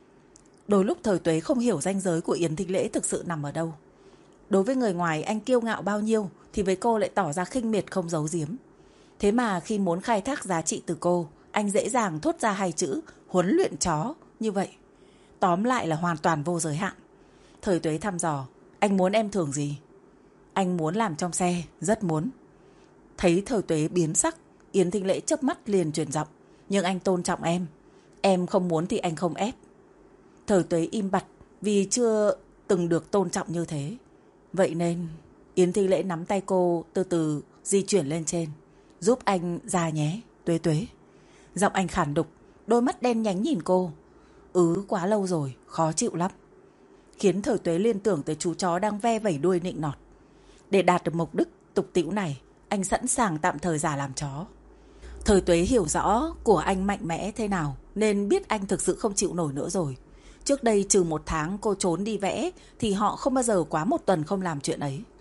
Đôi lúc Thời Tuế không hiểu ranh giới của Yến Thanh Lễ thực sự nằm ở đâu. Đối với người ngoài anh kiêu ngạo bao nhiêu thì với cô lại tỏ ra khinh miệt không giấu giếm. Thế mà khi muốn khai thác giá trị từ cô, anh dễ dàng thốt ra hai chữ huấn luyện chó như vậy. Tóm lại là hoàn toàn vô giới hạn. Thời Tuế thăm dò. Anh muốn em thưởng gì? Anh muốn làm trong xe, rất muốn. Thấy Thời Tuế biến sắc, Yến Thanh Lễ chớp mắt liền chuyển giọng. Nhưng anh tôn trọng em. Em không muốn thì anh không ép. Thời Tuế im bặt vì chưa từng được tôn trọng như thế. Vậy nên Yến Thanh Lễ nắm tay cô từ từ di chuyển lên trên. Giúp anh ra nhé, Tuế Tuế. Giọng anh khản đục, đôi mắt đen nhánh nhìn cô. Quá lâu rồi, khó chịu lắm. Khiến Thời Tuế liên tưởng tới chú chó đang ve vẩy đuôi nịnh nọt. Để đạt được mục đích tục tĩu này, anh sẵn sàng tạm thời giả làm chó. Thời Tuế hiểu rõ của anh mạnh mẽ thế nào nên biết anh thực sự không chịu nổi nữa rồi. Trước đây trừ 1 tháng cô trốn đi vẽ thì họ không bao giờ quá 1 tuần không làm chuyện ấy.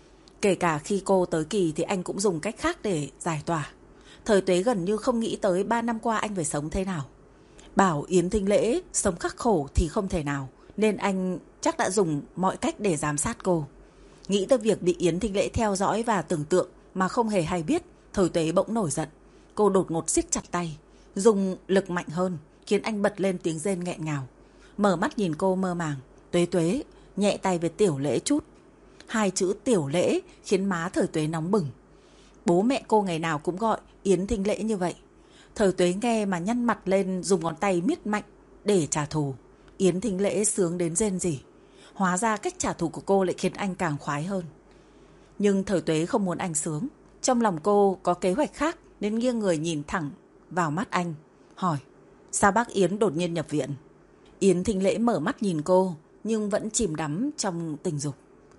Kể cả khi cô tới kỳ thì anh cũng dùng cách khác để giải tỏa. Thời Tuế gần như không nghĩ tới 3 năm qua anh phải sống thế nào. Bảo Yến Thanh Lễ sống khắc khổ thì không thể nào, nên anh chắc đã dùng mọi cách để giám sát cô. Nghĩ tới việc bị Yến Thanh Lễ theo dõi và tưởng tượng mà không hề hay biết, Thời Tuế bỗng nổi giận. Cô đột ngột siết chặt tay, dùng lực mạnh hơn, khiến anh bật lên tiếng rên nghẹn ngào. Mở mắt nhìn cô mơ màng. Tuế Tuế, nhẹ tay về Tiểu Lễ chút. 2 chữ Tiểu Lễ khiến má Thời Tuế nóng bừng. Bố mẹ cô ngày nào cũng gọi Yến Thanh Lễ như vậy. Thời Tuế nghe mà nhăn mặt lên, dùng ngón tay miết mạnh để trả thù. Yến Thanh Lễ sướng đến rên rỉ. Hóa ra cách trả thù của cô lại khiến anh càng khoái hơn. Nhưng Thời Tuế không muốn anh sướng. Trong lòng cô có kế hoạch khác nên nghiêng người nhìn thẳng vào mắt anh. Hỏi, sao bác Yến đột nhiên nhập viện? Yến Thanh Lễ mở mắt nhìn cô nhưng vẫn chìm đắm trong tình dục.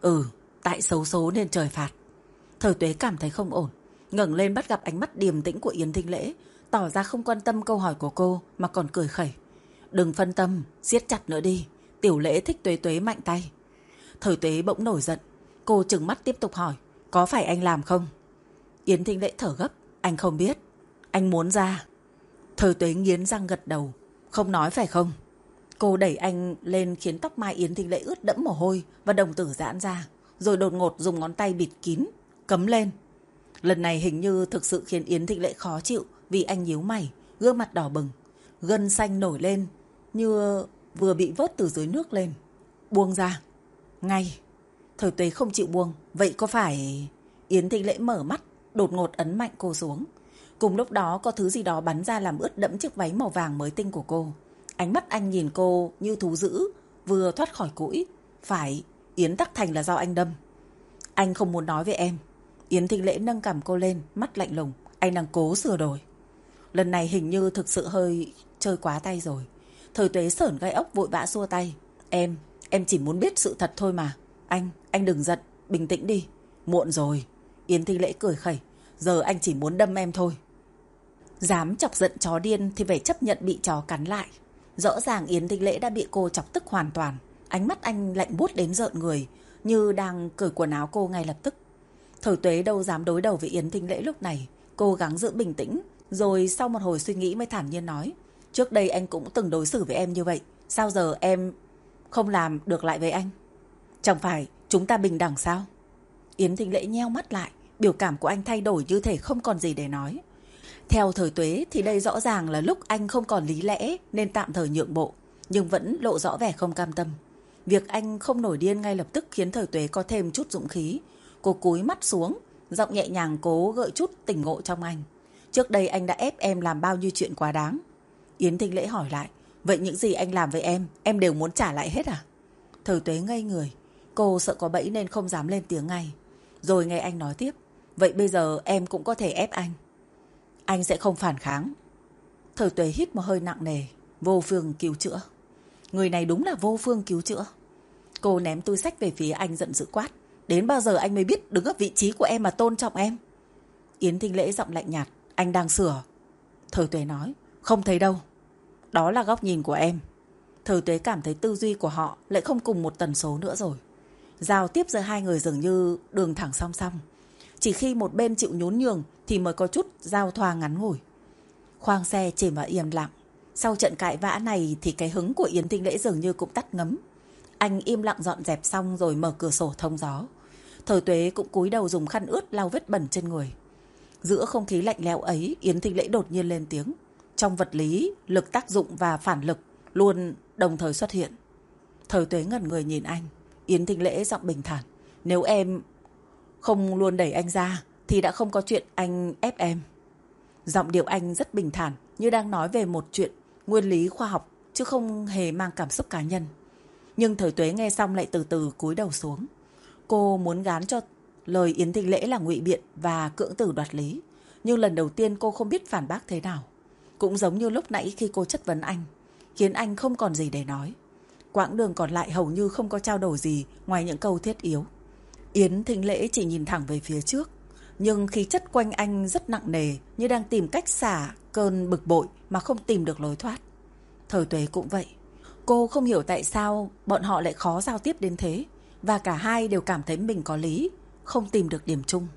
Tại xấu số nên trời phạt. Thời Tuế cảm thấy không ổn, ngẩng lên bắt gặp ánh mắt điềm tĩnh của Yến Thanh Lễ, tỏ ra không quan tâm câu hỏi của cô mà còn cười khẩy. Đừng phân tâm, siết chặt nữa đi. Tiểu Lễ thích Tuế Tuế mạnh tay. Thời Tuế bỗng nổi giận. Cô trừng mắt tiếp tục hỏi, có phải anh làm không? Yến Thanh Lễ thở gấp. Anh không biết. Anh muốn ra. Thời Tuế nghiến răng gật đầu. Không nói phải không? Cô đẩy anh lên khiến tóc mai Yến Thanh Lễ ướt đẫm mồ hôi và đồng tử giãn ra, rồi đột ngột dùng ngón tay bịt kín, cấm lên. Lần này hình như thực sự khiến Yến Thanh Lễ khó chịu vì anh nhíu mày, gương mặt đỏ bừng, gân xanh nổi lên như vừa bị vớt từ dưới nước lên. Buông ra. Ngay. Thời Tuế không chịu buông. Vậy có phải... Yến Thanh Lễ mở mắt, đột ngột ấn mạnh cô xuống. Cùng lúc đó có thứ gì đó bắn ra làm ướt đẫm chiếc váy màu vàng mới tinh của cô. Ánh mắt anh nhìn cô như thú dữ vừa thoát khỏi cũi. Phải, Yến Tắc Thành là do anh đâm. Anh không muốn nói với em. Yến Thanh Lễ nâng cằm cô lên, mắt lạnh lùng. Anh đang cố sửa đổi. Lần này hình như thực sự hơi chơi quá tay rồi. Thời Tuế sởn gai ốc vội vã xua tay. Em chỉ muốn biết sự thật thôi mà. Anh đừng giận, bình tĩnh đi. Muộn rồi. Yến Thanh Lễ cười khẩy. Giờ anh chỉ muốn đâm em thôi. Dám chọc giận chó điên thì phải chấp nhận bị chó cắn lại. Rõ ràng Yến Thanh Lễ đã bị cô chọc tức hoàn toàn. Ánh mắt anh lạnh buốt đến rợn người, như đang cởi quần áo cô ngay lập tức. Thời Tuế đâu dám đối đầu với Yến Thanh Lễ lúc này. Cố gắng giữ bình tĩnh, rồi sau một hồi suy nghĩ mới thản nhiên nói. Trước đây anh cũng từng đối xử với em như vậy. Sao giờ em không làm được lại với anh? Chẳng phải chúng ta bình đẳng sao? Yến Thanh Lễ nheo mắt lại. Biểu cảm của anh thay đổi như thể không còn gì để nói. Theo Thời Tuế thì đây rõ ràng là lúc anh không còn lý lẽ nên tạm thời nhượng bộ, nhưng vẫn lộ rõ vẻ không cam tâm. Việc anh không nổi điên ngay lập tức khiến Thời Tuế có thêm chút dũng khí. Cô cúi mắt xuống, giọng nhẹ nhàng cố gợi chút tỉnh ngộ trong anh. Trước đây anh đã ép em làm bao nhiêu chuyện quá đáng? Yến Thanh Lễ hỏi lại. Vậy những gì anh làm với em đều muốn trả lại hết à? Thời Tuế ngây người. Cô sợ có bẫy nên không dám lên tiếng ngay. Rồi nghe anh nói tiếp. Vậy bây giờ em cũng có thể ép anh. Anh sẽ không phản kháng. Thời Tuế hít một hơi nặng nề. Vô phương cứu chữa. Người này đúng là vô phương cứu chữa. Cô ném túi xách về phía anh giận dữ quát. Đến bao giờ anh mới biết đứng ở vị trí của em mà tôn trọng em? Yến Thinh Lễ giọng lạnh nhạt. Anh đang sửa. Thời Tuế nói. Không thấy đâu. Đó là góc nhìn của em. Thời Tuế cảm thấy tư duy của họ lại không cùng một tần số nữa rồi. Giao tiếp giữa hai người dường như đường thẳng song song. Chỉ khi một bên chịu nhún nhường thì mới có chút giao thoa ngắn ngủi. Khoang xe chìm vào im lặng. Sau trận cãi vã này thì cái hứng của Yến Thinh Lễ dường như cũng tắt ngấm. Anh im lặng dọn dẹp xong rồi mở cửa sổ thông gió. Thời Tuế cũng cúi đầu dùng khăn ướt lau vết bẩn trên người. Giữa không khí lạnh lẽo ấy, Yến Thinh Lễ đột nhiên lên tiếng. Trong vật lý, lực tác dụng và phản lực luôn đồng thời xuất hiện. Thời Tuế ngẩn người nhìn anh. Yến Thinh Lễ giọng bình thản. Nếu em không luôn đẩy anh ra thì đã không có chuyện anh ép em. Giọng điệu anh rất bình thản, như đang nói về một chuyện nguyên lý khoa học, chứ không hề mang cảm xúc cá nhân. Nhưng Thời Tuế nghe xong lại từ từ cúi đầu xuống. Cô muốn gán cho lời Yến Thinh Lễ là ngụy biện và cưỡng từ đoạt lý. Nhưng lần đầu tiên cô không biết phản bác thế nào. Cũng giống như lúc nãy khi cô chất vấn anh, khiến anh không còn gì để nói. Quãng đường còn lại hầu như không có trao đổi gì ngoài những câu thiết yếu. Yến Thinh Lễ chỉ nhìn thẳng về phía trước, nhưng khí chất quanh anh rất nặng nề, như đang tìm cách xả cơn bực bội mà không tìm được lối thoát. Thời Tuế cũng vậy. Cô không hiểu tại sao bọn họ lại khó giao tiếp đến thế, và cả hai đều cảm thấy mình có lý, không tìm được điểm chung.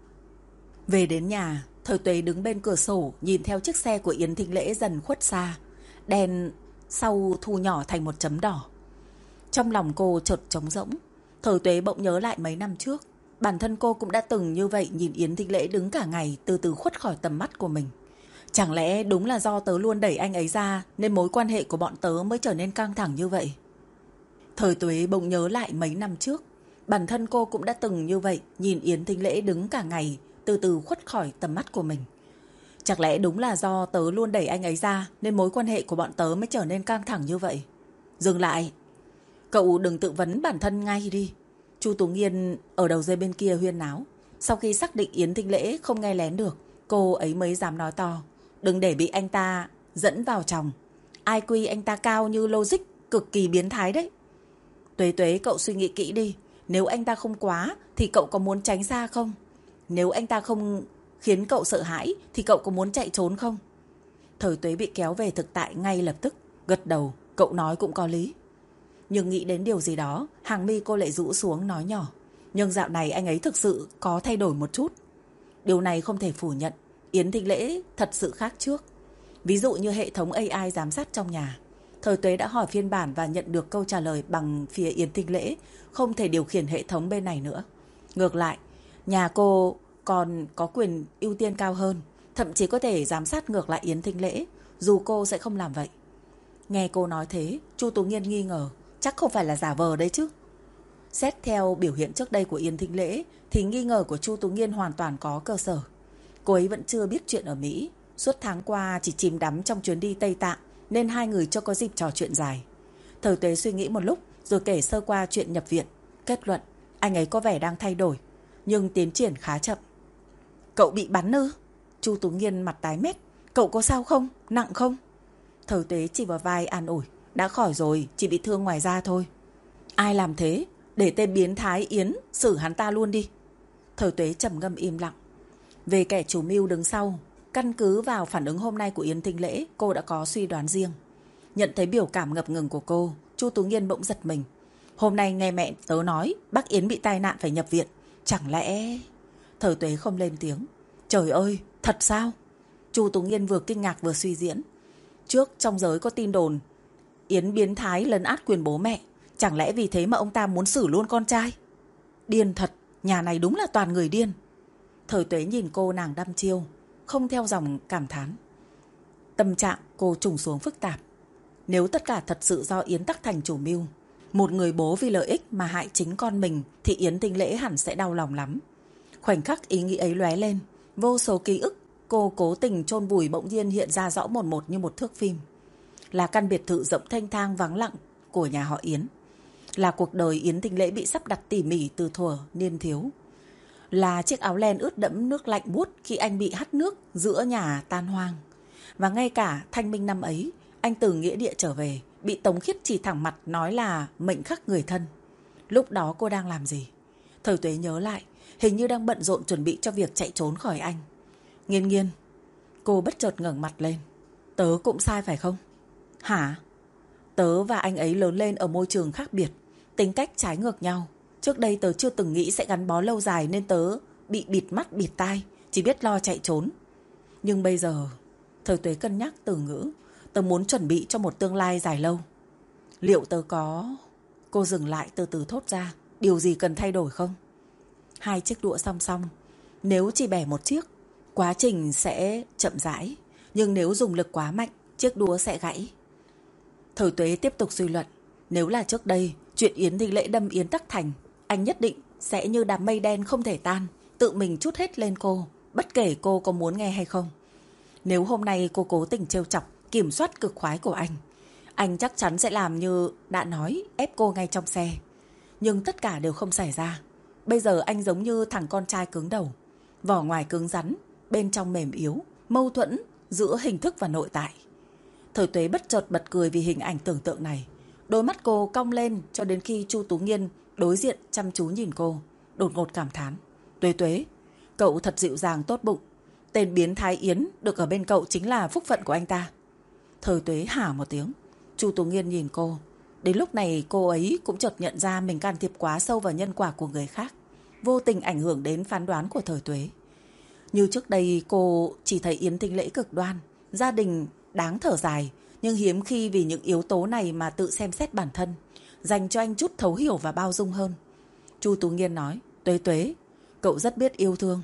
Về đến nhà, Thời Tuế đứng bên cửa sổ nhìn theo chiếc xe của Yến Thinh Lễ dần khuất xa, đèn sau thu nhỏ thành một chấm đỏ. Trong lòng cô chợt trống rỗng. Thời Tuế bỗng nhớ lại mấy năm trước, bản thân cô cũng đã từng như vậy, nhìn Yến Thinh Lễ đứng cả ngày từ từ khuất khỏi tầm mắt của mình. Chẳng lẽ đúng là do tớ luôn đẩy anh ấy ra nên mối quan hệ của bọn tớ mới trở nên căng thẳng như vậy? Thời Tuế bỗng nhớ lại mấy năm trước, bản thân cô cũng đã từng như vậy, nhìn Yến Thinh Lễ đứng cả ngày từ từ khuất khỏi tầm mắt của mình. Chẳng lẽ đúng là do tớ luôn đẩy anh ấy ra nên mối quan hệ của bọn tớ mới trở nên căng thẳng như vậy? Dừng lại. Cậu đừng tự vấn bản thân ngay đi. Chu Tú Nghiên ở đầu dây bên kia huyên náo. Sau khi xác định Yến Thinh Lễ không nghe lén được, cô ấy mới dám nói to. Đừng để bị anh ta dẫn vào chồng. IQ anh ta cao như logic, cực kỳ biến thái đấy. Tuế Tuế, cậu suy nghĩ kỹ đi. Nếu anh ta không quá thì cậu có muốn tránh xa không? Nếu anh ta không khiến cậu sợ hãi thì cậu có muốn chạy trốn không? Thời Tuế bị kéo về thực tại ngay lập tức, gật đầu. Cậu nói cũng có lý. Nhưng nghĩ đến điều gì đó, hàng mi cô lại rũ xuống nói nhỏ. Nhưng dạo này anh ấy thực sự có thay đổi một chút. Điều này không thể phủ nhận. Yến Thinh Lễ thật sự khác trước. Ví dụ như hệ thống AI giám sát trong nhà. Thời Tuế đã hỏi phiên bản và nhận được câu trả lời bằng phía Yến Thinh Lễ không thể điều khiển hệ thống bên này nữa. Ngược lại, nhà cô còn có quyền ưu tiên cao hơn, thậm chí có thể giám sát ngược lại Yến Thinh Lễ, dù cô sẽ không làm vậy. Nghe cô nói thế, Chu Tú Nghiên nghi ngờ. Chắc không phải là giả vờ đấy chứ. Xét theo biểu hiện trước đây của Yến Thinh Lễ thì nghi ngờ của Chu Tú Nghiên hoàn toàn có cơ sở. Cô ấy vẫn chưa biết chuyện ở Mỹ. Suốt tháng qua chỉ chìm đắm trong chuyến đi Tây Tạng, nên hai người chưa có dịp trò chuyện dài. Thời Tuế suy nghĩ một lúc rồi kể sơ qua chuyện nhập viện. Kết luận anh ấy có vẻ đang thay đổi, nhưng tiến triển khá chậm. Cậu bị bắn ư? Chu Tú Nghiên mặt tái mét. Cậu có sao không? Nặng không? Thời Tuế chỉ vào vai an ủi. Đã khỏi rồi, chỉ bị thương ngoài da thôi. Ai làm thế? Để tên biến thái Yến xử hắn ta luôn đi. Thời Tuế trầm ngâm im lặng. Về kẻ chủ mưu đứng sau, căn cứ vào phản ứng hôm nay của Yến Thinh Lễ, cô đã có suy đoán riêng. Nhận thấy biểu cảm ngập ngừng của cô, Chu Tú Nghiên bỗng giật mình. Hôm nay nghe mẹ tớ nói bác Yến bị tai nạn phải nhập viện. Chẳng lẽ... Thời Tuế không lên tiếng. Trời ơi, thật sao? Chu Tú Nghiên vừa kinh ngạc vừa suy diễn. Trước trong giới có tin đồn Yến biến thái lấn át quyền bố mẹ. Chẳng lẽ vì thế mà ông ta muốn xử luôn con trai? Điên thật, nhà này đúng là toàn người điên. Thời Tuế nhìn cô nàng đăm chiêu, không theo dòng cảm thán. Tâm trạng cô trùng xuống phức tạp. Nếu tất cả thật sự do Yến Tắc Thành chủ mưu, một người bố vì lợi ích mà hại chính con mình, thì Yến Thinh Lễ hẳn sẽ đau lòng lắm. Khoảnh khắc ý nghĩ ấy lóe lên, vô số ký ức cô cố tình chôn vùi bỗng nhiên hiện ra rõ một một như một thước phim. Là căn biệt thự rộng thanh thang vắng lặng của nhà họ Yến. Là cuộc đời Yến Thinh Lễ bị sắp đặt tỉ mỉ từ thuở niên thiếu. là chiếc áo len ướt đẫm nước lạnh buốt khi anh bị hắt nước giữa nhà tan hoang. Và ngay cả thanh minh năm ấy, anh từ nghĩa địa trở về, bị Tống Khiết chỉ thẳng mặt nói là mệnh khắc người thân. Lúc đó cô đang làm gì? Thời Tuế nhớ lại, hình như đang bận rộn chuẩn bị cho việc chạy trốn khỏi anh. Nghiên Nghiên, cô bất chợt ngẩng mặt lên. Tớ cũng sai phải không? Hả? Tớ và anh ấy lớn lên ở môi trường khác biệt, tính cách trái ngược nhau. Trước đây tớ chưa từng nghĩ sẽ gắn bó lâu dài nên tớ bị bịt mắt bịt tai, chỉ biết lo chạy trốn. Nhưng bây giờ, Thời Tuế cân nhắc từ ngữ, tớ muốn chuẩn bị cho một tương lai dài lâu. Liệu tớ có... Cô dừng lại từ từ thốt ra, điều gì cần thay đổi không? Hai chiếc đũa song song, nếu chỉ bẻ một chiếc, quá trình sẽ chậm rãi. Nhưng nếu dùng lực quá mạnh, chiếc đũa sẽ gãy. Thời Tuế tiếp tục suy luận. Nếu là trước đây, chuyện Yến Thinh Lễ đâm Yến Tắc Thành, anh nhất định sẽ như đám mây đen không thể tan, tự mình trút hết lên cô, bất kể cô có muốn nghe hay không. Nếu hôm nay cô cố tình trêu chọc, kiểm soát cực khoái của anh chắc chắn sẽ làm như đã nói, ép cô ngay trong xe. Nhưng tất cả đều không xảy ra. Bây giờ anh giống như thằng con trai cứng đầu, vỏ ngoài cứng rắn, bên trong mềm yếu, mâu thuẫn giữa hình thức và nội tại. Thời Tuế bất chợt bật cười vì hình ảnh tưởng tượng này. Đôi mắt cô cong lên cho đến khi Chu Tú Nghiên đối diện chăm chú nhìn cô, đột ngột cảm thán. Tuế Tuế, cậu thật dịu dàng tốt bụng. Tên biến thái Yến được ở bên cậu chính là phúc phận của anh ta. Thời Tuế hả một tiếng. Chu Tú Nghiên nhìn cô. Đến lúc này cô ấy cũng chợt nhận ra mình can thiệp quá sâu vào nhân quả của người khác, vô tình ảnh hưởng đến phán đoán của Thời Tuế. Như trước đây cô chỉ thấy Yến Thinh Lễ cực đoan, gia đình đáng thở dài, nhưng hiếm khi vì những yếu tố này mà tự xem xét bản thân, dành cho anh chút thấu hiểu và bao dung hơn. Chu Tú Nghiên nói, Tuế Tuế, cậu rất biết yêu thương.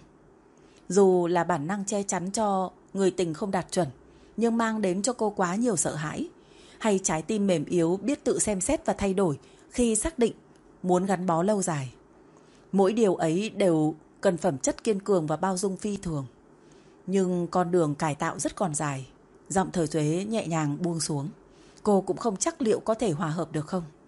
Dù là bản năng che chắn cho người tình không đạt chuẩn, nhưng mang đến cho cô quá nhiều sợ hãi. Hay trái tim mềm yếu biết tự xem xét và thay đổi khi xác định muốn gắn bó lâu dài. Mỗi điều ấy đều cần phẩm chất kiên cường và bao dung phi thường. Nhưng con đường cải tạo rất còn dài. Giọng Thời Tuế nhẹ nhàng buông xuống. Cô cũng không chắc liệu có thể hòa hợp được không.